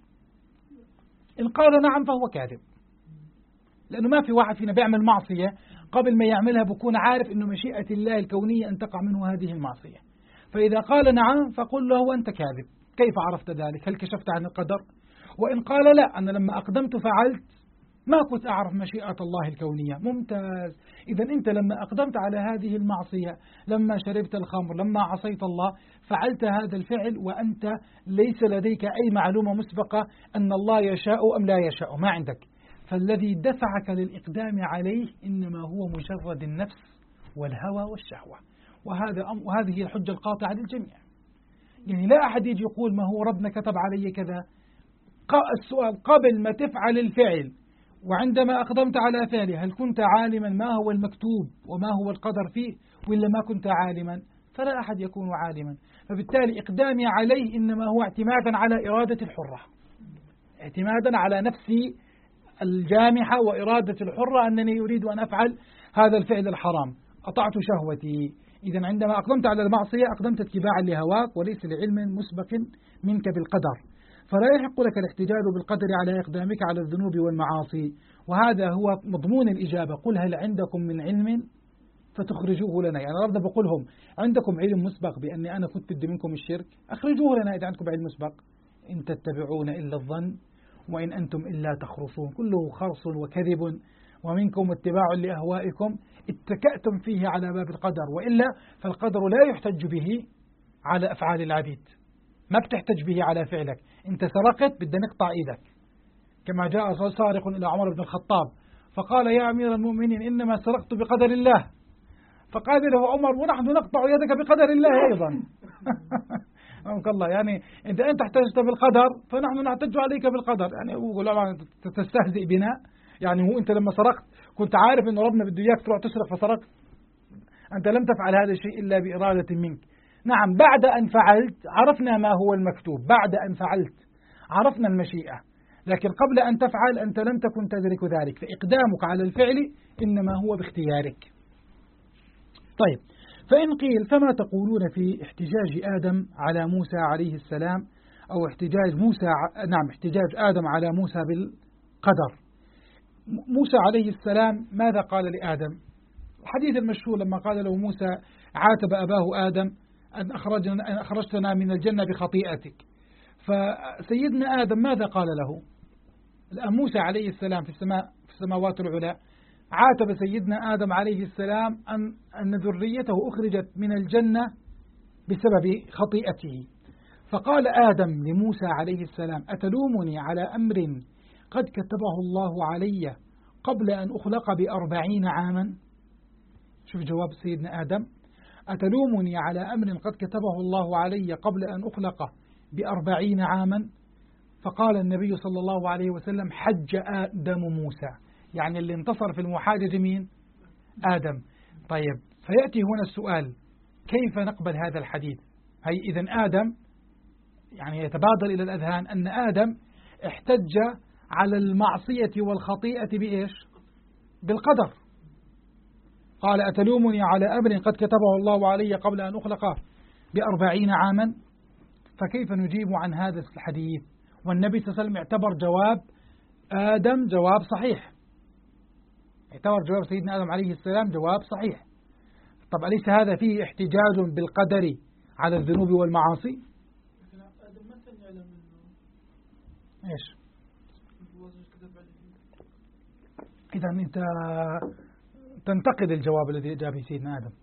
إن قال نعم فهو كاذب، لأنه ما في واحد فينا بيعمل معصية قبل ما يعملها بكون عارف أن مشيئة الله الكونية أن تقع منه هذه المعصية. فإذا قال نعم فقل له: أنت كاذب، كيف عرفت ذلك؟ هل كشفت عن القدر؟ وإن قال لا، أنا لما أقدمت فعلت، ما كنت أعرف مشيئة الله الكونية. ممتاز. إذا أنت لما أقدمت على هذه المعصية، لما شربت الخمر، لما عصيت الله، فعلت هذا الفعل وأنت ليس لديك أي معلومة مسبقة أن الله يشاء أم لا يشاء، ما عندك. فالذي دفعك للإقدام عليه إنما هو مجرد النفس والهوى والشهوة. وهذه الحجة القاطعة للجميع. يعني لا أحد يجي يقول: ما هو ربنا كتب علي كذا. السؤال: قبل ما تفعل الفعل وعندما أقدمت على فعله هل كنت عالما ما هو المكتوب وما هو القدر فيه، ولا ما كنت عالما؟ فلا أحد يكون عالما. فبالتالي إقدامي عليه إنما هو اعتمادا على إرادة الحرة، اعتمادا على نفسي الجامحة وإرادة الحرة أنني أريد أن أفعل هذا الفعل الحرام، أطعت شهوتي. إذا عندما أقدمت على المعصية أقدمت اتباعا لهواك وليس لعلم مسبق منك بالقدر. فلا يحق لك الاحتجاج بالقدر على إقدامك على الذنوب والمعاصي. وهذا هو مضمون الإجابة: قل هل عندكم من علم فتخرجوه لنا. يعني ربنا بقولهم: عندكم علم مسبق بأني أنا كنت بدي منكم الشرك؟ أخرجوه لنا إذا عندكم علم مسبق. إن تتبعون إلا الظن وإن أنتم إلا تخرصون. كله خرص وكذب، ومنكم اتباع لأهوائكم اتكأتم فيه على باب القدر، وإلا فالقدر لا يحتج به على أفعال العبيد، ما بتحتج به على فعلك. أنت سرقت بدنا نقطع إيدك، كما جاء سارق إلى عمر بن الخطاب فقال: يا أمير المؤمنين إنما سرقت بقدر الله. فقال له عمر: ونحن نقطع يدك بقدر الله أيضا. أمك الله، يعني أنت احتجت بالقدر فنحن نحتج عليك بالقدر. يعني يقول تستهزئ بنا؟ يعني هو أنت لما سرقت كنت عارف أن ربنا بده إياك تروح تسرق فسرقت؟ أنت لم تفعل هذا الشيء إلا بإرادة منك. نعم، بعد أن فعلت عرفنا ما هو المكتوب، بعد أن فعلت عرفنا المشيئة، لكن قبل أن تفعل أنت لم تكن تدرك ذلك. فإقدامك على الفعل إنما هو باختيارك. طيب، فإن قيل: فما تقولون في احتجاج آدم على موسى عليه السلام، أو احتجاج آدم على موسى بالقدر؟ موسى عليه السلام ماذا قال لآدم؟ الحديث المشهور لما قال له موسى: عاتب أباه آدم أن أخرجتنا من الجنة بخطيئتك. فسيدنا آدم ماذا قال له؟ الآن موسى عليه السلام في السماوات العلى عاتب سيدنا آدم عليه السلام أن ذريته أخرجت من الجنة بسبب خطيئته. فقال آدم لموسى عليه السلام: أتلومني على أمر قد كتبه الله علي قبل أن أخلق ب40 عاما؟ شوف جواب سيدنا آدم: أتلومني على أمر قد كتبه الله علي قبل أن أخلق ب40 عاما؟ فقال النبي صلى الله عليه وسلم: حج آدم موسى. يعني اللي انتصر في المحاجة مين؟ آدم. طيب، فيأتي هنا السؤال: كيف نقبل هذا الحديث؟ هي إذن آدم، يعني يتبادر إلى الأذهان أن آدم احتج على المعصية والخطيئة بإيش؟ بالقدر. قال: أتلومني على أمر قد كتبه الله علي قبل أن أخلق ب40 عاما؟ فكيف نجيب عن هذا الحديث والنبي صلى الله عليه وسلم اعتبر جواب آدم جواب صحيح، اعتبر جواب سيدنا آدم عليه السلام جواب صحيح؟ طب أليس هذا فيه احتجاج بالقدر على الذنوب والمعاصي؟ آدم ما كان يعلم إيش؟ كتب عليه. إذا أنت تنتقد الجواب الذي جاء به سيدنا آدم.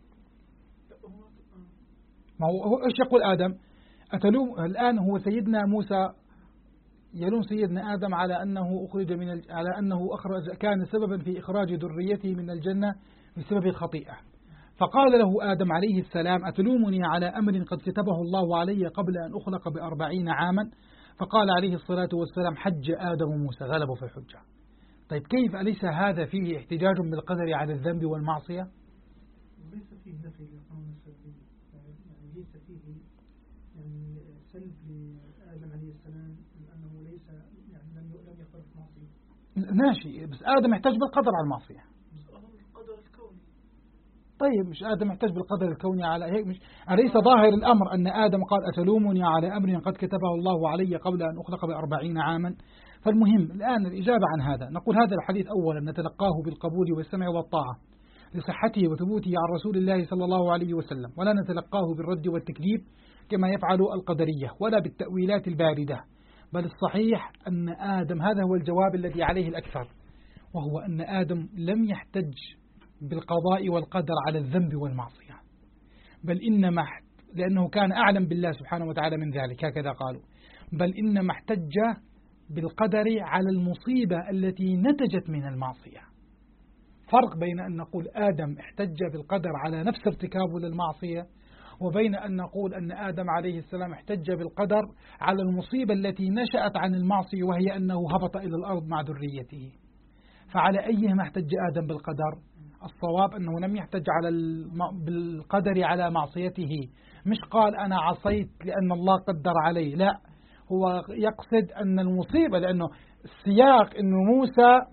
ما هو إيش يقول آدم؟ أتلوم الآن هو سيدنا موسى يلوم سيدنا آدم على أنه على أنه كان سببا في إخراج ذريته من الجنة بسبب الخطيئة. فقال له آدم عليه السلام: أتلومني على أمر قد كتبه الله علي قبل أن أخلق ب40 عاما؟ فقال عليه الصلاة والسلام: حج آدم موسى، غلبه في الحجة. طيب، كيف أليس هذا فيه احتجاج بالقدر على الذنب والمعصية؟ ليس فيه نفي للقانون السلبي، يعني ليس فيه يعني سلب لآدم عليه السلام أنه ليس يعني لم يقترف معصية. ماشي، بس آدم يحتاج بالقدر على المعصية. القدر الكوني. طيب، مش آدم يحتاج بالقدر الكوني على هيك؟ مش أليس ظاهر الأمر أن آدم قال: أتلومني على أمر قد كتبه الله علي قبل أن أخلق ب40 عاما؟ فالمهم الآن الإجابة عن هذا، نقول هذا الحديث أولا نتلقاه بالقبول والسمع والطاعة لصحته وثبوته عن رسول الله صلى الله عليه وسلم، ولا نتلقاه بالرد والتكذيب كما يفعل القدرية، ولا بالتأويلات الباردة، بل الصحيح أن آدم، هذا هو الجواب الذي عليه الأكثر، وهو أن آدم لم يحتج بالقضاء والقدر على الذنب والمعصية، بل إنما لأنه كان أعلم بالله سبحانه وتعالى من ذلك، هكذا قالوا، بل إنما احتج بالقدر على المصيبة التي نتجت من المعصية. فرق بين أن نقول آدم احتج بالقدر على نفس ارتكابه للمعصية، وبين أن نقول أن آدم عليه السلام احتج بالقدر على المصيبة التي نشأت عن المعصية، وهي أنه هبط إلى الأرض مع ذريته. فعلى أيهما احتج آدم بالقدر؟ الصواب أنه لم يحتج بالقدر على معصيته، مش قال أنا عصيت لأن الله قدر علي، لا، هو يقصد أن المصيبة، لأنه السياق أنه موسى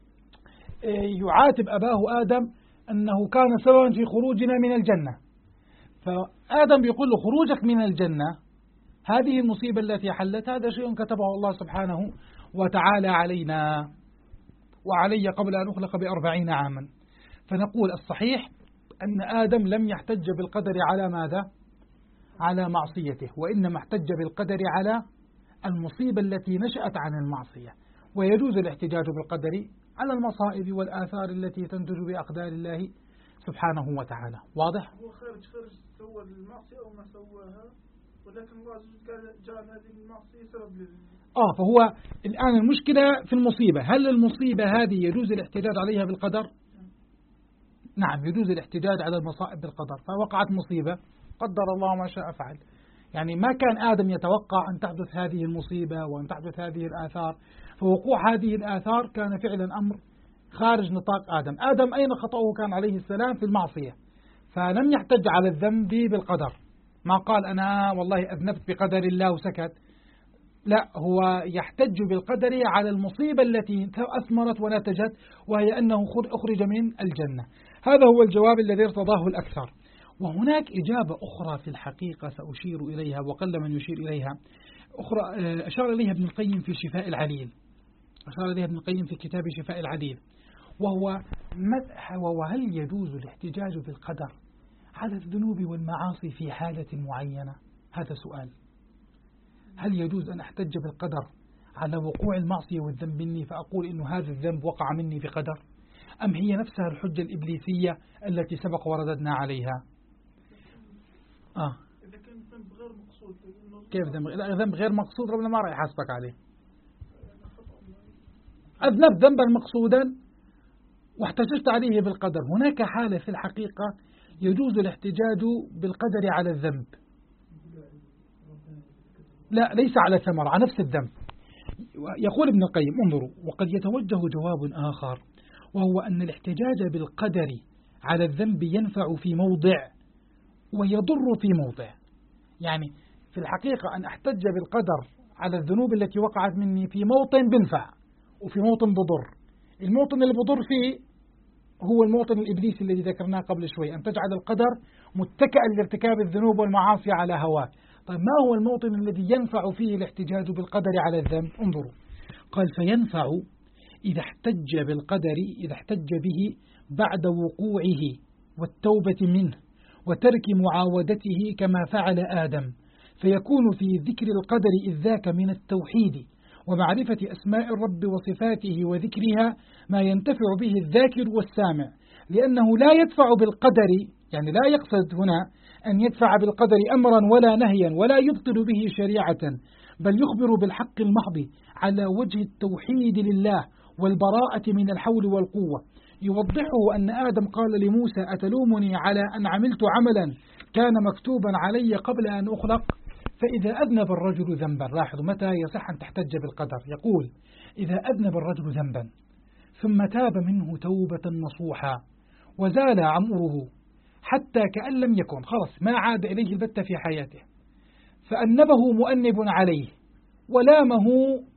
يعاتب أباه آدم أنه كان سببا في خروجنا من الجنة، فآدم بيقول له: خروجك من الجنة هذه المصيبة التي حلت، هذا شيء كتبه الله سبحانه وتعالى علينا وعلي قبل أن أخلق ب40 عاما. فنقول الصحيح أن آدم لم يحتج بالقدر على ماذا؟ على معصيته، وإنما احتج بالقدر على المصيبة التي نشأت عن المعصية. ويجوز الاحتجاج بالقدر على المصائب والآثار التي تنتج بأقدار الله سبحانه وتعالى. واضح؟ هو خارج سوى المعصية أو ما سواها، ولكن الله عز وجل جعل هذه المعصية سبب فهو الآن المشكلة في المصيبة، هل المصيبة هذه يجوز الاحتجاج عليها بالقدر؟ نعم، يجوز الاحتجاج على المصائب بالقدر. فوقعت مصيبة، قدر الله ما شاء فعل، يعني ما كان آدم يتوقع أن تحدث هذه المصيبة وأن تحدث هذه الآثار، فوقوع هذه الآثار كان فعلا أمر خارج نطاق آدم. آدم أين خطأه كان عليه السلام؟ في المعصية، فلم يحتج على الذنب بالقدر، ما قال أنا والله أذنبت بقدر الله وسكت، لا، هو يحتج بالقدر على المصيبة التي أثمرت ونتجت، وهي أنه أخرج من الجنة. هذا هو الجواب الذي ارتضاه الأكثر. وهناك إجابة أخرى في الحقيقة سأشير إليها وقل من يشير إليها، أخرى أشار إليها ابن القيم في شفاء العليل، أشار إليها ابن القيم في كتاب شفاء العليل، وهو هل يجوز الاحتجاج بالقدر على الذنوب والمعاصي في حالة معينة؟ هذا سؤال. هل يجوز أن أحتج بالقدر على وقوع المعصية والذنب مني فأقول إنه هذا الذنب وقع مني بقدر، أم هي نفسها الحجة الإبليسية التي سبق ورددنا عليها؟ إذا كان الذنب غير مقصود، كيف ذنب غير مقصود ربنا ما راح يحاسبك عليه. أذنبت ذنبا مقصودا واحتججت عليه بالقدر. هناك حالة في الحقيقة يجوز الاحتجاج بالقدر على الذنب، لا ليس على ثمرة، على نفس الذنب. يقول ابن القيم انظروا، وقد يتوجه جواب آخر، وهو أن الاحتجاج بالقدر على الذنب ينفع في موضع ويضر في موضع. يعني في الحقيقة أن أحتج بالقدر على الذنوب التي وقعت مني في موطن بنفع وفي موطن بضر. الموطن اللي بضر فيه هو الموطن الإبليسي الذي ذكرناه قبل شوي، أن تجعل القدر متكئا لارتكاب الذنوب والمعاصي على هواه. طيب ما هو الموطن الذي ينفع فيه الاحتجاج بالقدر على الذنب؟ انظروا، قال فينفع إذا احتج بالقدر، إذا احتج به بعد وقوعه والتوبة منه وترك معاودته كما فعل آدم، فيكون في ذكر القدر إذ ذاك من التوحيد ومعرفة أسماء الرب وصفاته وذكرها ما ينتفع به الذاكر والسامع، لأنه لا يدفع بالقدر، يعني لا يقصد هنا أن يدفع بالقدر أمرا ولا نهيا ولا يبطل به شريعة، بل يخبر بالحق المحض على وجه التوحيد لله والبراءة من الحول والقوة. يوضحه أن آدم قال لموسى أتلومني على أن عملت عملا كان مكتوبا علي قبل أن أخلق؟ فإذا أذنب الرجل ذنبا، لاحظوا متى يصح أن تحتج بالقدر، يقول إذا أذنب الرجل ذنبا ثم تاب منه توبة نصوحا وزال أمره حتى كأن لم يكن، خلص ما عاد إليه البتة في حياته، فأنبه مؤنب عليه ولامه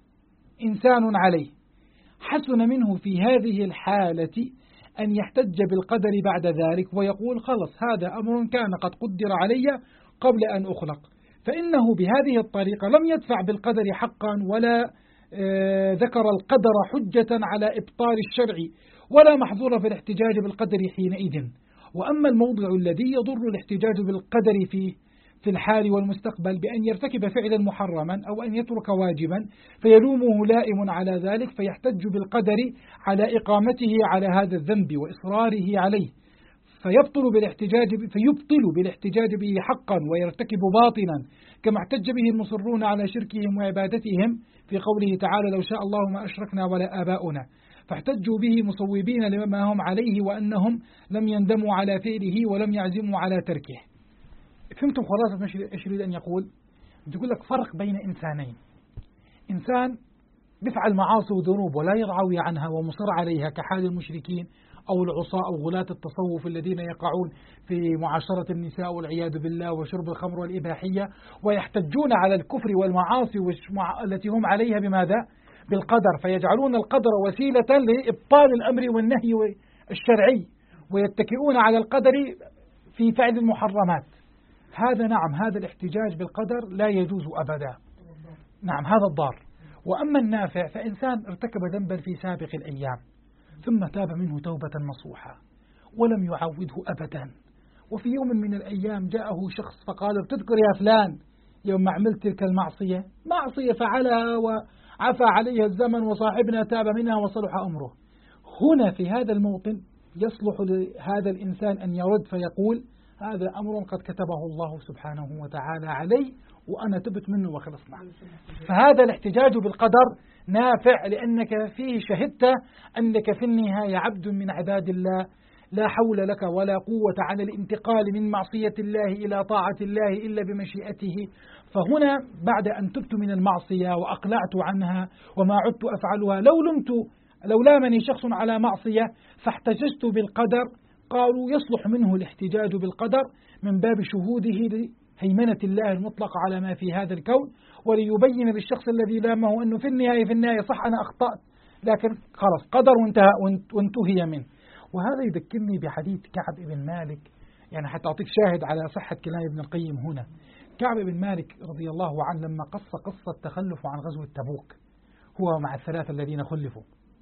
إنسان عليه، حسن منه في هذه الحالة أن يحتج بالقدر بعد ذلك ويقول خلص هذا أمر كان قد قدر علي قبل أن أخلق. فإنه بهذه الطريقة لم يدفع بالقدر حقا ولا ذكر القدر حجة على إبطال الشرع ولا محظور في الاحتجاج بالقدر حينئذ. وأما الموضع الذي يضر الاحتجاج بالقدر فيه في الحال والمستقبل بأن يرتكب فعلا محرما أو أن يترك واجبا فيلومه لائم على ذلك، فيحتج بالقدر على إقامته على هذا الذنب وإصراره عليه، فيبطل بالاحتجاج به حقا ويرتكب باطلا كما احتج به المصرون على شركهم وعبادتهم في قوله تعالى لو شاء الله ما أشركنا ولا آباؤنا، فاحتجوا به مصوبين لما هم عليه وأنهم لم يندموا على فعله ولم يعزموا على تركه. فهمتم خلاصة ايش يريد أن يقول؟ يقول لك فرق بين إنسانين، إنسان بفعل معاصي وذنوب ولا يرعوي عنها ومصر عليها كحال المشركين أو العصاة أو غلاة التصوف الذين يقعون في معاشرة النساء والعياذ بالله وشرب الخمر والإباحية، ويحتجون على الكفر والمعاصي التي هم عليها بماذا؟ بالقدر، فيجعلون القدر وسيلة لإبطال الأمر والنهي الشرعي ويتكئون على القدر في فعل المحرمات. هذا نعم، هذا الاحتجاج بالقدر لا يجوز أبدا، نعم هذا الضار. وأما النافع فإنسان ارتكب ذنبا في سابق الأيام ثم تاب منه توبة نصوحا ولم يعوده أبدا، وفي يوم من الأيام جاءه شخص فقال تذكر يا فلان يوم عملت تلك المعصية، معصية فعلها وعفى عليها الزمن وصاحبنا تاب منها وصلح أمره. هنا في هذا الموطن يصلح لهذا الإنسان أن يرد فيقول هذا أمر قد كتبه الله سبحانه وتعالى علي وأنا تبت منه وخلصنا. فهذا الاحتجاج بالقدر نافع لأنك فيه شهدت أنك في النهاية عبد من عباد الله لا حول لك ولا قوة على الانتقال من معصية الله إلى طاعة الله إلا بمشيئته. فهنا بعد أن تبت من المعصية وأقلعت عنها وما عدت أفعلها، لو لامني شخص على معصية فاحتججت بالقدر، قالوا يصلح منه الاحتجاج بالقدر من باب شهوده لهيمنة الله المطلقة على ما في هذا الكون، وليبين للشخص الذي لامه أنه في النهاية صح أنا أخطأت لكن خلاص قدر وانتهي منه. وهذا يذكرني بحديث كعب بن مالك، يعني حتى أعطيك شاهد على صحة كلام ابن القيم هنا. كعب بن مالك رضي الله عنه لما قص قصة تخلف عن غزوة تبوك هو مع الثلاثة الذين خلفوا،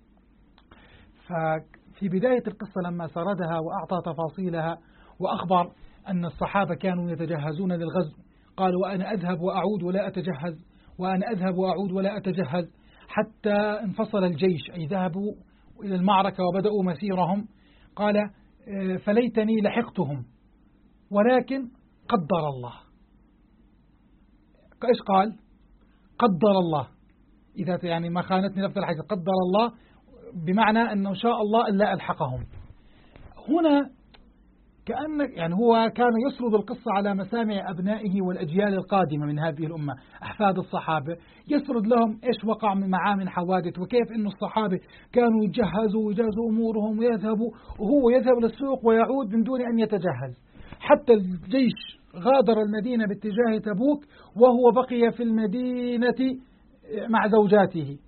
ففي بداية القصة لما سردها وأعطى تفاصيلها وأخبر أن الصحابة كانوا يتجهزون للغزو، قال وأنا أذهب وأعود ولا أتجهز، وأنا أذهب وأعود ولا أتجهز، حتى انفصل الجيش أي ذهبوا إلى المعركة وبدأوا مسيرهم. قال فليتني لحقتهم ولكن قدر الله، إيش قال؟ قدر الله. إذا يعني ما خانتني لفظ الحديث، قدر الله بمعنى أنه شاء الله ألا ألحقهم. هنا كأن يعني هو كان يسرد القصة على مسامع أبنائه والأجيال القادمة من هذه الأمة، أحفاد الصحابة، يسرد لهم إيش وقع معاه من حوادث، وكيف أن الصحابة كانوا يجهزوا أمورهم ويذهبوا، وهو يذهب للسوق ويعود من دون أن يتجهز. حتى الجيش غادر المدينة باتجاه تبوك وهو بقي في المدينة مع زوجاته.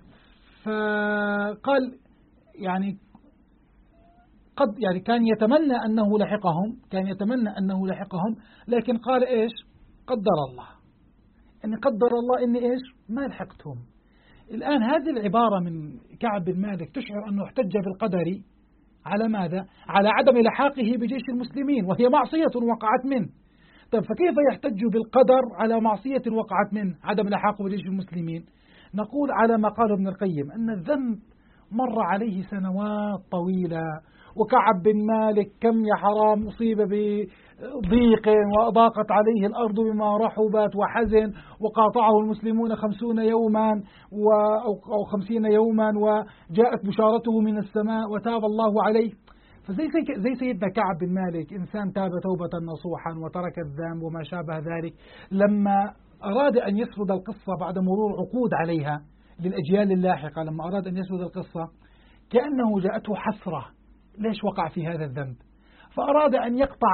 فقال يعني كان يتمنى أنه لحقهم، لكن قال إيش؟ قدر الله، أني قدر الله أني إيش؟ ما لحقتهم. الآن هذه العبارة من كعب بن مالك تشعر أنه احتج بالقدر على ماذا؟ على عدم لحاقه بجيش المسلمين، وهي معصية وقعت منه. طيب فكيف يحتج بالقدر على معصية وقعت منه عدم لحاقه بجيش المسلمين؟ نقول على ما قال ابن القيم أن الذنب مر عليه سنوات طويلة، وكعب بن مالك كم يا حرام أصيب بضيق وأضاقت عليه الأرض بما رحبت وحزن، وقاطعه المسلمون 50 يوما أو 50 يوما، وجاءت بشارته من السماء وتاب الله عليه. فزي سيدنا كعب بن مالك إنسان تاب توبة نصوحا وترك الذنب وما شابه ذلك، لما أراد أن يسرد القصة بعد مرور عقود عليها للأجيال اللاحقة، لما أراد أن يسرد القصة كأنه جاءته حسرة ليش وقع في هذا الذنب، فأراد أن يقطع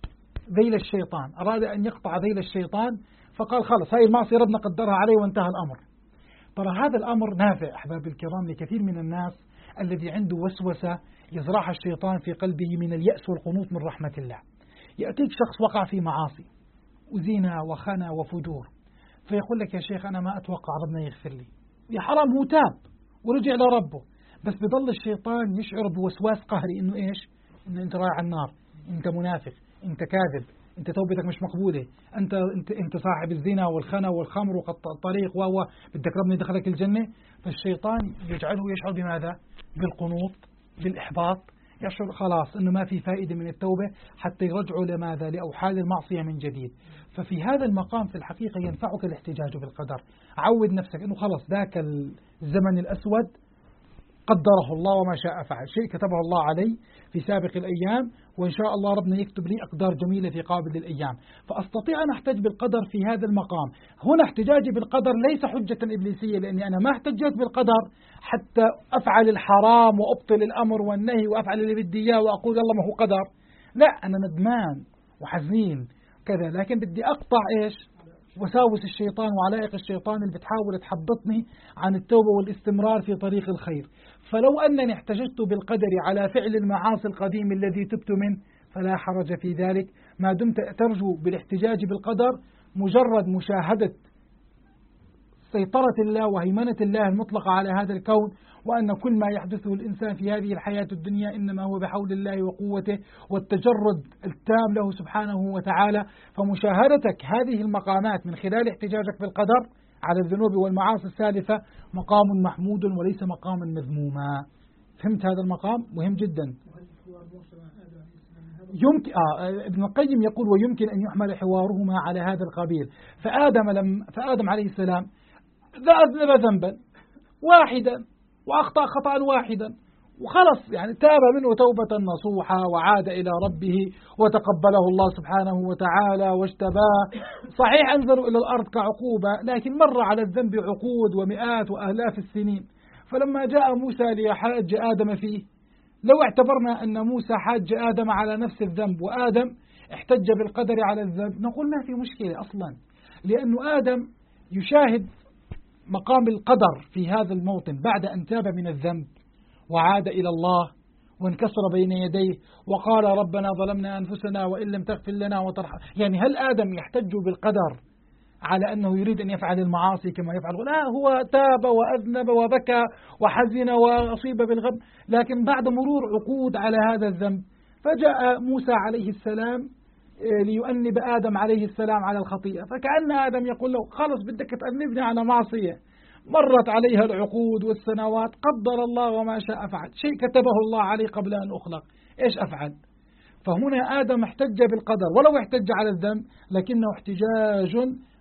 ذيل الشيطان، فقال خلص هاي المعصية ربنا قدرها عليه وانتهى الأمر. ترى هذا الأمر نافع أحباب الكرام لكثير من الناس الذي عنده وسوسة يزرعها الشيطان في قلبه من اليأس والقنوط من رحمة الله. يأتيك شخص وقع في معاصي وزنا وخنا وفجور، فيقول لك يا شيخ أنا ما أتوقع ربنا يغفر لي، يا حرام هو تاب ورجع لربه، بس بضل الشيطان يشعر بوسواس قهري إنه إيش؟ إنه أنت رايح على النار، أنت منافق، أنت كاذب، أنت توبتك مش مقبولة، أنت صاحب الزنا والخنا والخمر وقطع الطريق بدك ربنا يدخلك الجنة. فالشيطان يجعله يشعر بماذا؟ بالقنوط، بالإحباط، يشعر خلاص إنه ما في فائدة من التوبة حتى يرجعوا لماذا؟ لأوحال المعصية من جديد. ففي هذا المقام في الحقيقة ينفعك الاحتجاج بالقدر. عود نفسك إنه خلاص ذاك الزمن الأسود قدره الله وما شاء فعل، شيء كتبه الله علي في سابق الأيام، وإن شاء الله ربنا يكتب لي أقدار جميلة في قابل الأيام، فأستطيع أن أحتج بالقدر في هذا المقام. هنا احتجاجي بالقدر ليس حجة إبليسية، لأني أنا ما احتجت بالقدر حتى أفعل الحرام وأبطل الأمر والنهي وأفعل اللي بدي إياه وأقول الله ما هو قدر، لا، أنا ندمان وحزين كذا، لكن بدي أقطع إيش؟ وساوس الشيطان وعلائق الشيطان اللي بتحاول تحبطني عن التوبة والاستمرار في طريق الخير. فلو أنني احتججت بالقدر على فعل المعاصي القديم الذي تبت منه فلا حرج في ذلك، ما دمت ترجو بالاحتجاج بالقدر مجرد مشاهدة سيطرة الله وهيمنة الله المطلقة على هذا الكون، وأن كل ما يحدثه الإنسان في هذه الحياة الدنيا إنما هو بحول الله وقوته والتجرد التام له سبحانه وتعالى. فمشاهدتك هذه المقامات من خلال احتجاجك بالقدر على الذنوب والمعاصي السالفة مقام محمود وليس مقاما مذموما. فهمت هذا المقام؟ مهم جدا. يمكن ابن القيم يقول ويمكن أن يحمل حوارهما على هذا القبيل. فآدم عليه السلام أذنب ذنبا واحدا وأخطأ خطأ واحدا وخلص، يعني تاب منه توبة نصوحة وعاد إلى ربه وتقبله الله سبحانه وتعالى واجتباه. صحيح أنزلوا إلى الأرض كعقوبة، لكن مر على الذنب عقود ومئات وآلاف السنين. فلما جاء موسى ليحاج آدم فيه، لو اعتبرنا أن موسى حاج آدم على نفس الذنب وآدم احتج بالقدر على الذنب، نقول ما في مشكلة أصلا، لأنه آدم يشاهد مقام القدر في هذا الموطن بعد أن تاب من الذنب وعاد إلى الله وانكسر بين يديه وقال ربنا ظلمنا أنفسنا وإن لم تغفر لنا وترحم. يعني هل آدم يحتج بالقدر على أنه يريد أن يفعل المعاصي كما يفعل؟ لا، هو تاب وأذنب وبكى وحزن وأصيب بالغم، لكن بعد مرور عقود على هذا الذنب فجاء موسى عليه السلام ليؤنب آدم عليه السلام على الخطيئة، فكأن آدم يقول له خلص بدك تأنبني على معصية مرت عليها العقود والسنوات، قدر الله وما شاء فعل، شيء كتبه الله عليه قبل أن أخلق، إيش أفعل؟ فهنا آدم احتج بالقدر ولو احتج على الذنب، لكنه احتجاج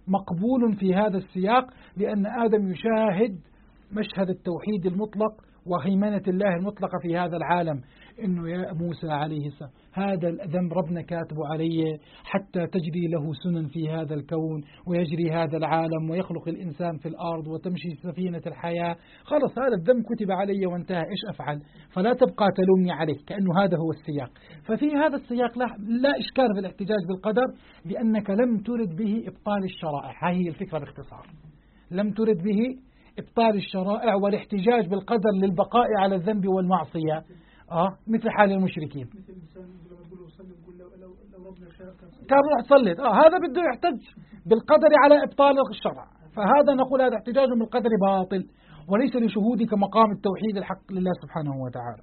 مقبول في هذا السياق، لأن آدم يشاهد مشهد التوحيد المطلق وهيمنة الله المطلقة في هذا العالم. إنه يا موسى عليه السلام هذا الذنب ربنا كاتبه علي حتى تجري له سنن في هذا الكون ويجري هذا العالم ويخلق الإنسان في الأرض وتمشي سفينة الحياة. خلص هذا الذنب كتب علي وانتهى، إيش أفعل؟ فلا تبقى تلومني عليه، كأنه هذا هو السياق. ففي هذا السياق لا إشكال في الاحتجاج بالقدر، لأنك لم ترد به إبطال الشرائع. هذه الفكرة باختصار، لم ترد به إبطال الشرائع والاحتجاج بالقدر للبقاء على الذنب والمعصية، مثل حال المشركين. مثل الإنسان لما يقول وصلي يقول لو ربنا شاء كان روح تصلي، هذا بده يحتج بالقدر على إبطال الشرع. فهذا نقول هذا احتجاج بالقدر باطل وليس لشهودك مقام التوحيد الحق لله سبحانه وتعالى.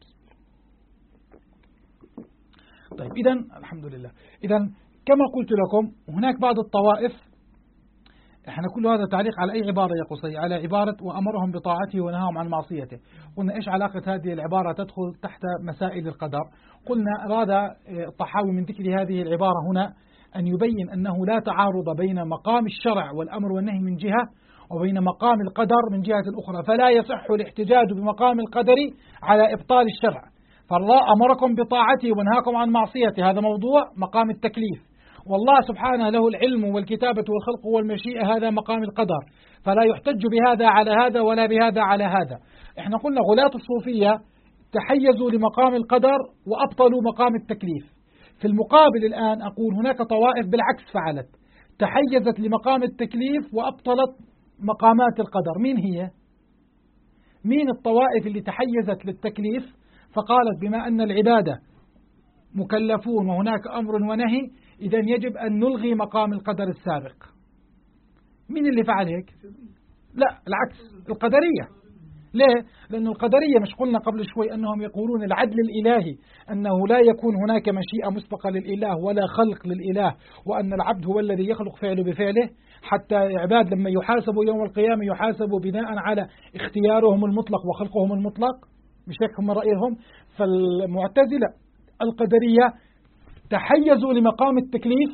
طيب إذا الحمد لله. إذا كما قلت لكم هناك بعض الطوائف، احنا كل هذا تعليق على أي عبارة يا قصي؟ على عبارة وأمرهم بطاعته ونهاهم عن معصيته. قلنا إيش علاقة هذه العبارة تدخل تحت مسائل القدر؟ قلنا أراد الطحاوي من ذكر هذه العبارة هنا أن يبين أنه لا تعارض بين مقام الشرع والأمر والنهي من جهة وبين مقام القدر من جهة أخرى، فلا يصح الاحتجاج بمقام القدر على إبطال الشرع. فالله أمركم بطاعته ونهاكم عن معصيته، هذا موضوع مقام التكليف. والله سبحانه له العلم والكتابة والخلق والمشيئة، هذا مقام القدر، فلا يحتج بهذا على هذا ولا بهذا على هذا. احنا قلنا غلاة الصوفية تحيزوا لمقام القدر وأبطلوا مقام التكليف. في المقابل الآن أقول هناك طوائف بالعكس فعلت، تحيزت لمقام التكليف وأبطلت مقامات القدر. مين هي؟ مين الطوائف اللي تحيزت للتكليف فقالت بما أن العبادة مكلفون وهناك أمر ونهي إذا يجب أن نلغي مقام القدر السابق؟ مين اللي فعل هيك؟ لا العكس، القدرية. ليه؟ لأن القدرية مش قلنا قبل شوي أنهم يقولون العدل الإلهي، أنه لا يكون هناك مشيئة مسبقة للإله ولا خلق للإله، وأن العبد هو الذي يخلق فعله بفعله. حتى عباد لما يحاسبوا يوم القيامة يحاسبوا بناء على اختيارهم المطلق وخلقهم المطلق، مش هيك هم رأيهم؟ فالمعتزلة القدرية تحيزوا لمقام التكليف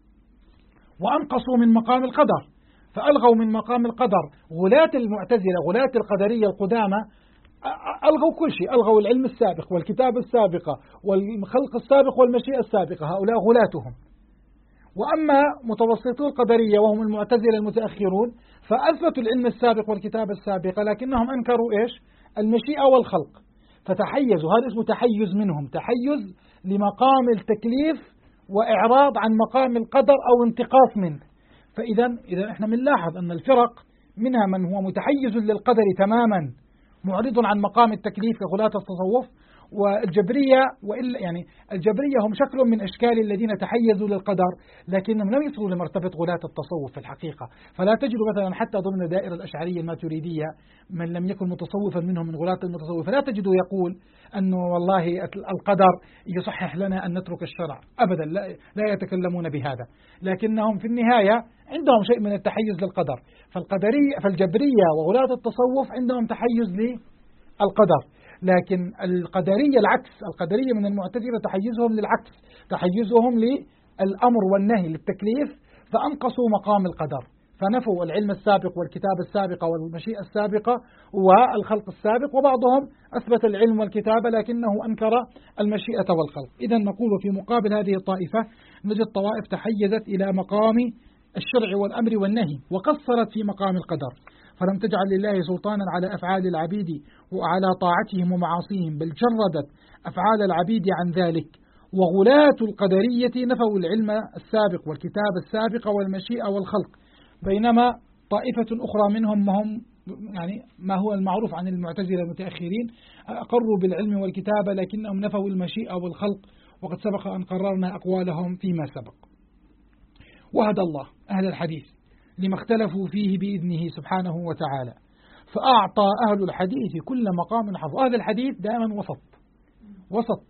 وأنقصوا من مقام القدر، فألغوا من مقام القدر. غلاة المعتزلة غلاة القدرية القدامى ألغوا كل شيء، ألغوا العلم السابق والكتابة السابقة والخلق السابق والمشيئة السابقة، هؤلاء غلاتهم. وأما متوسطو القدرية وهم المعتزلة المتأخرون فأثبتوا العلم السابق والكتابة السابقة، لكنهم أنكروا إيش؟ المشيئة والخلق، فتحيزوا. هذا اسمه تحيز منهم، تحيز لمقام التكليف وإعراض عن مقام القدر أو انتقاص منه. فإذا احنا بنلاحظ أن الفرق منها من هو متحيز للقدر تماما معرض عن مقام التكليف كغلاة التصوف، والجبرية وإلا يعني الجبرية هم شكل من أشكال الذين تحيزوا للقدر لكنهم لم يصلوا لمرتبة غلاة التصوف في الحقيقة. فلا تجد مثلا حتى ضمن دائرة الأشعرية الماتريدية من لم يكن متصوفا منهم من غلاة المتصوف فلا تجده يقول أنه والله القدر يصحح لنا أن نترك الشرع أبدا، لا يتكلمون بهذا، لكنهم في النهاية عندهم شيء من التحيز للقدر. فالجبرية وغلاة التصوف عندهم تحيز للقدر، لكن القدرية العكس، القدرية من المعتزلة تحيزهم للعكس، تحيزهم للأمر والنهي للتكليف، فأنقصوا مقام القدر، فنفوا العلم السابق والكتابة السابقة والمشيئة السابقة والخلق السابق، وبعضهم أثبت العلم والكتابة لكنه أنكر المشيئة والخلق. إذا نقول في مقابل هذه الطائفة نجد طوائف تحيزت إلى مقام الشرع والأمر والنهي وقصرت في مقام القدر، فلم تجعل لله سلطانا على أفعال العبيد وعلى طاعتهم ومعاصيهم، بل جردت أفعال العبيد عن ذلك. وغلاة القدرية نفوا العلم السابق والكتاب السابق والمشيئة والخلق، بينما طائفة أخرى منهم هم يعني ما هو المعروف عن المعتزلة المتأخرين أقروا بالعلم والكتابة لكنهم نفوا المشيئة والخلق، وقد سبق أن قررنا أقوالهم فيما سبق. وهدى الله أهل الحديث لما اختلفوا فيه بإذنه سبحانه وتعالى، فأعطى أهل الحديث كل مقام حظ. أهل الحديث دائما وسط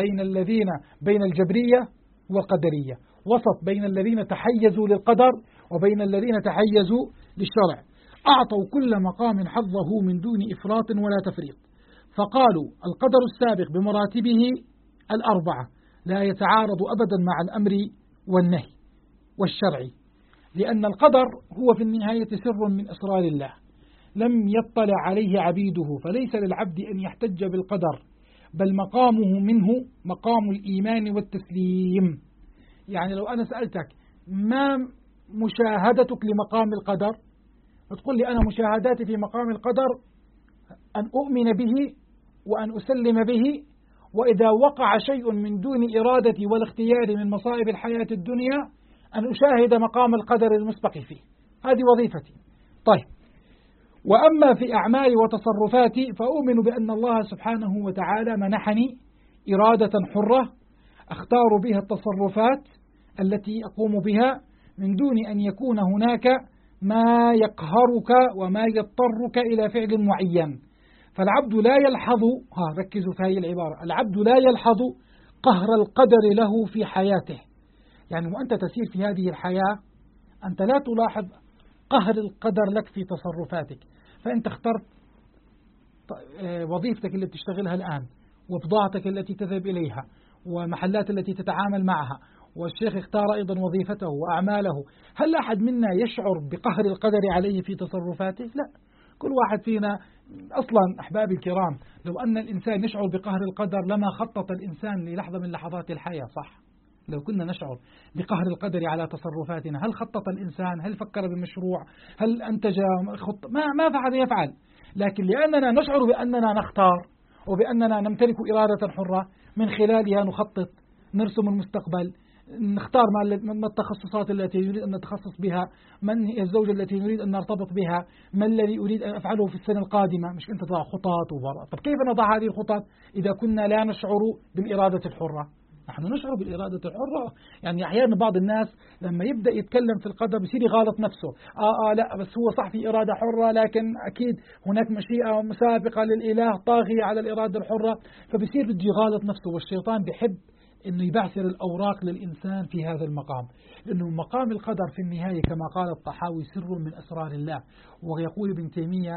بين الجبرية والقدرية، وسط بين الذين تحيزوا للقدر وبين الذين تحيزوا للشرع. أعطوا كل مقام حظه من دون إفراط ولا تفريط، فقالوا القدر السابق بمراتبه الأربعة لا يتعارض أبدا مع الأمر والنهي والشرعي، لأن القدر هو في النهاية سر من أسرار الله لم يطلع عليه عبيده، فليس للعبد أن يحتج بالقدر، بل مقامه منه مقام الإيمان والتسليم. يعني لو أنا سألتك ما مشاهدتك لمقام القدر، وتقول لي أنا مشاهداتي في مقام القدر أن أؤمن به وأن أسلم به، وإذا وقع شيء من دون إرادتي والاختيار من مصائب الحياة الدنيا أن أشاهد مقام القدر المسبق فيه. هذه وظيفتي. طيب، وأما في أعمالي وتصرفاتي فأؤمن بأن الله سبحانه وتعالى منحني إرادة حرة أختار بها التصرفات التي أقوم بها من دون أن يكون هناك ما يقهرك وما يضطرك إلى فعل معين. فالعبد لا يلحظ، ركزوا في هذه العبارة، العبد لا يلحظ قهر القدر له في حياته. يعني وأنت تسير في هذه الحياة أنت لا تلاحظ قهر القدر لك في تصرفاتك. فأنت اخترت وظيفتك التي تشتغلها الآن، وبضاعتك التي تذهب إليها، ومحلات التي تتعامل معها، والشيخ اختار أيضا وظيفته وأعماله. هل أحد منا يشعر بقهر القدر عليه في تصرفاته؟ لا. كل واحد فينا أصلا أحبابي الكرام، لو أن الإنسان يشعر بقهر القدر لما خطط الإنسان للحظة من لحظات الحياة، صح؟ لو كنا نشعر بقهر القدر على تصرفاتنا، هل خطط الإنسان؟ هل فكر بمشروع؟ هل أنتج خطة؟ ما فعل يفعل. لكن لأننا نشعر بأننا نختار وبأننا نمتلك إرادة حرة، من خلالها نخطط، نرسم المستقبل، نختار ما التخصصات التي نريد أن نتخصص بها، من هي الزوجة التي نريد أن نرتبط بها، ما الذي أريد أن أفعله في السنة القادمة. مش أنت تضع خطط وبرا. طب كيف نضع هذه الخطط إذا كنا لا نشعر بالإرادة الحرة؟ نحن نشعر بالإرادة الحرة. يعني أحيانا بعض الناس لما يبدأ يتكلم في القدر بيصير يغالط نفسه. لا بس هو صح في إرادة حرة، لكن أكيد هناك مشيئة مسابقة للإله طاغية على الإرادة الحرة، فبيصير بده يغالط نفسه. والشيطان بيحب أنه يبعثر الأوراق للإنسان في هذا المقام، لأنه مقام القدر في النهاية كما قال الطحاوي سر من أسرار الله. ويقول ابن تيمية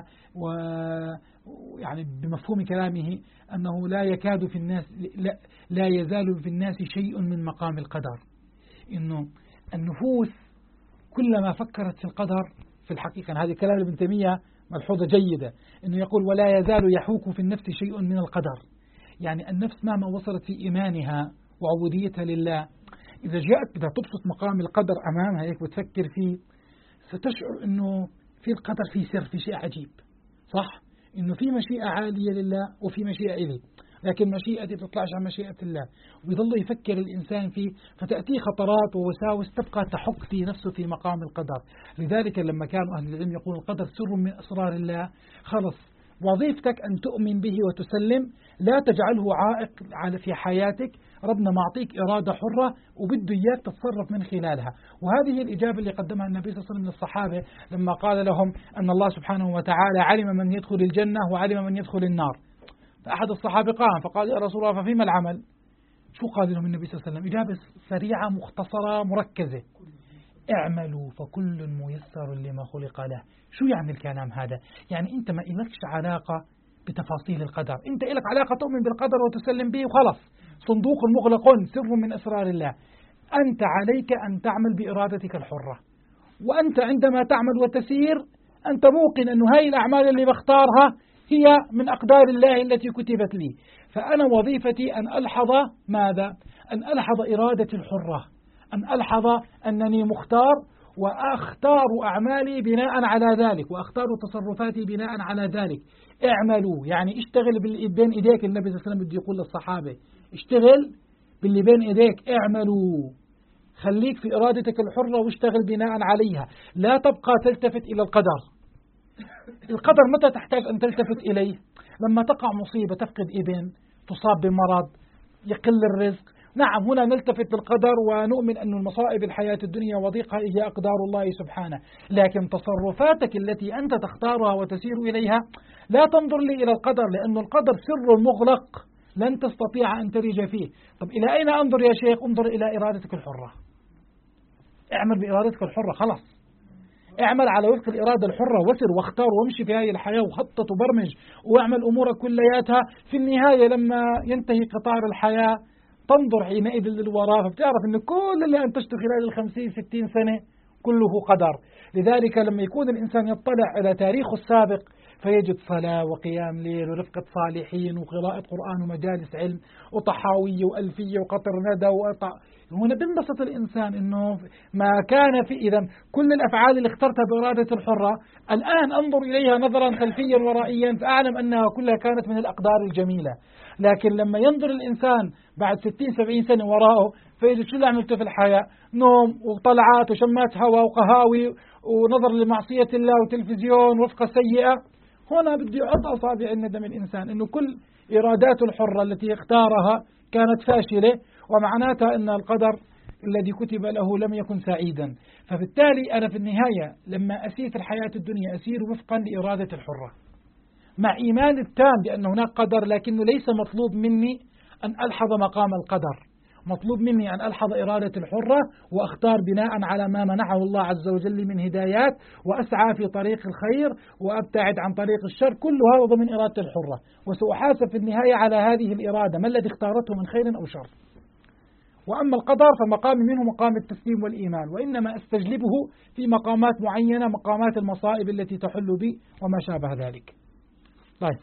يعني بمفهوم كلامه أنه لا يكاد في الناس لا يزال في الناس شيء من مقام القدر. إنه النفوس كلما فكرت في القدر، في الحقيقة هذه كلام ابن تيمية ملحوظة جيدة، إنه يقول ولا يزال يحوك في النفس شيء من القدر. يعني النفس مهما وصلت في إيمانها وعبوديتها لله، إذا جاءت بدها تبسط مقام القدر أمامها هيك وتفكر فيه، ستشعر إنه في القدر في سر، في شيء عجيب، صح؟ إنه في مشيئة عالية لله وفي مشيئة إليه، لكن مشيئتي تطلعش عن مشيئة الله، ويظل يفكر الإنسان فيه، فتأتيه خطرات ووساوس تبقى تحك في نفسه في مقام القدر. لذلك لما كانوا أهل العلم يقول القدر سر من أسرار الله، خلص وظيفتك أن تؤمن به وتسلم، لا تجعله عائق في حياتك. ربنا معطيك إرادة حرة وبده إياك تتصرف من خلالها. وهذه الإجابة اللي قدمها النبي صلى الله عليه وسلم للصحابة لما قال لهم أن الله سبحانه وتعالى علم من يدخل الجنة وعلم من يدخل النار. فأحد الصحابة قام فقال يا رسول الله ففيما العمل؟ شو قال لهم النبي صلى الله عليه وسلم؟ إجابة سريعة مختصرة مركزة: اعملوا فكل ميسر لما خلق له. شو يعني الكلام هذا؟ يعني أنت ما إلكش علاقة بتفاصيل القدر، أنت إلك علاقة تؤمن بالقدر وتسلم به وخلص. صندوق مغلق سر من أسرار الله. أنت عليك أن تعمل بإرادتك الحرة، وأنت عندما تعمل وتسير أنت موقن أن هاي الأعمال اللي بختارها هي من أقدار الله التي كتبت لي. فأنا وظيفتي أن ألحظ ماذا؟ أن ألحظ إرادتي الحرة، أن ألحظ أنني مختار، وأختار أعمالي بناء على ذلك، وأختار تصرفاتي بناء على ذلك. اعملوا يعني اشتغل باللي بين إيديك. النبي صلى الله عليه وسلم بده يقول للصحابة اشتغل باللي بين إيديك، اعملوا، خليك في إرادتك الحرة واشتغل بناء عليها. لا تبقى تلتفت إلى القدر. القدر متى تحتاج أن تلتفت إليه؟ لما تقع مصيبة، تفقد ابن، تصاب بمرض، يقل الرزق. نعم هنا نلتفت للقدر ونؤمن أن المصائب الحياة الدنيا وضيقها هي أقدار الله سبحانه. لكن تصرفاتك التي أنت تختارها وتسير إليها لا تنظر لي إلى القدر، لأن القدر سر مغلق لن تستطيع أن ترج فيه. طب إلى أين أنظر يا شيخ؟ انظر إلى إرادتك الحرة. اعمل بإرادتك الحرة، خلاص اعمل على وفق الإرادة الحرة، وسر واختار وامشي في هذه الحياة وخطط وبرمج واعمل أمورك كلياتها. في النهاية لما ينتهي قطار الحياة تنظر حينئذ للوراء، فبتعرف أن كل اللي أنتجته خلال 50-60 سنة كله قدر. لذلك لما يكون الإنسان يطلع على تاريخه السابق فيجد صلاة وقيام ليل ورفقة صالحين وقراءة قرآن ومجالس علم وطحاوية وألفية وقطر ندى هنا بنبسط الإنسان إنه ما كان في إذا كل الأفعال اللي اخترتها بإرادة الحرة الآن أنظر إليها نظرا خلفيا ورائيا فأعلم أنها كلها كانت من الأقدار الجميلة. لكن لما ينظر الإنسان بعد 60-70 سنة وراءه فيجد شو اللي عملته في الحياة؟ نوم وطلعات وشمات هواء وقهاوي ونظر لمعصية الله وتلفزيون ورفقة سيئة. هنا بدي يحط أصابع الندم الإنسان إنه كل إراداته الحرة التي اختارها كانت فاشلة، ومعناتها أن القدر الذي كتب له لم يكن سعيدا. فبالتالي أنا في النهاية لما أسير في الحياة الدنيا أسير وفقا لإرادة الحرة مع إيمان التام بأن هناك قدر، لكنه ليس مطلوب مني أن ألحظ مقام القدر، مطلوب مني أن ألحظ إرادة الحرة وأختار بناء على ما منحه الله عز وجل من هدايات، وأسعى في طريق الخير وأبتعد عن طريق الشر، كل هذا ضمن إرادة الحرة، وسأحاسب في النهاية على هذه الإرادة ما الذي اختارته من خير أو شر. وأما القدر فمقام منه مقام التسليم والإيمان، وإنما أستجلبه في مقامات معينة، مقامات المصائب التي تحل بي وما شابه ذلك. طيب،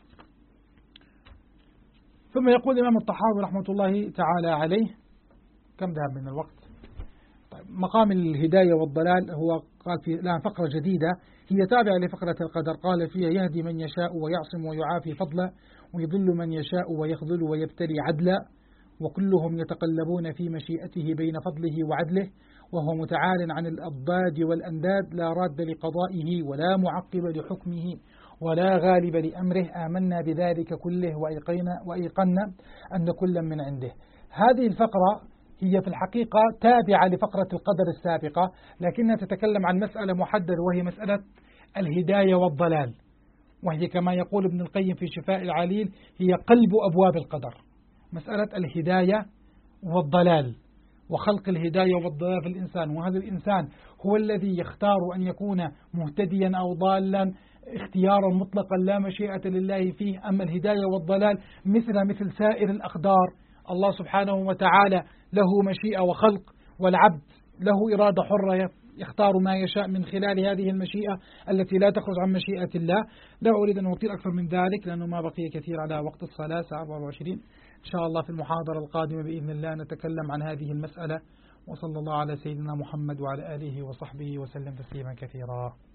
ثم يقول الإمام الطحاوي رحمة الله تعالى عليه، كم ذهب من الوقت؟ طيب، مقام الهداية والضلال هو قال في الآن فقرة جديدة هي تابعة لفقرة القدر، قال فيها يهدي من يشاء ويعصم ويعافي فضلا ويضل من يشاء ويخذل ويبتلي عدلا، وكلهم يتقلبون في مشيئته بين فضله وعدله، وهو متعال عن الأضداد والأنداد لا راد لقضائه ولا معقب لحكمه ولا غالب لأمره، آمنا بذلك كله وأيقنا أن كلا من عنده. هذه الفقرة هي في الحقيقة تابعة لفقرة القدر السابقة، لكنها تتكلم عن مسألة محددة وهي مسألة الهداية والضلال، وهي كما يقول ابن القيم في شفاء العليل هي قلب أبواب القدر، مسألة الهداية والضلال وخلق الهداية والضلال في الإنسان. وهذا الإنسان هو الذي يختار أن يكون مهتديا أو ضالا اختيارا مطلقا لا مشيئة لله فيه. أما الهداية والضلال مثل سائر الأقدار، الله سبحانه وتعالى له مشيئة وخلق، والعبد له إرادة حرة يختار ما يشاء من خلال هذه المشيئة التي لا تخرج عن مشيئة الله. لا أريد أن أطيل أكثر من ذلك لأنه ما بقي كثير على وقت الصلاة، ساعة 24. إن شاء الله في المحاضرة القادمة بإذن الله نتكلم عن هذه المسألة. وصلى الله على سيدنا محمد وعلى آله وصحبه وسلم تسليما كثيرا.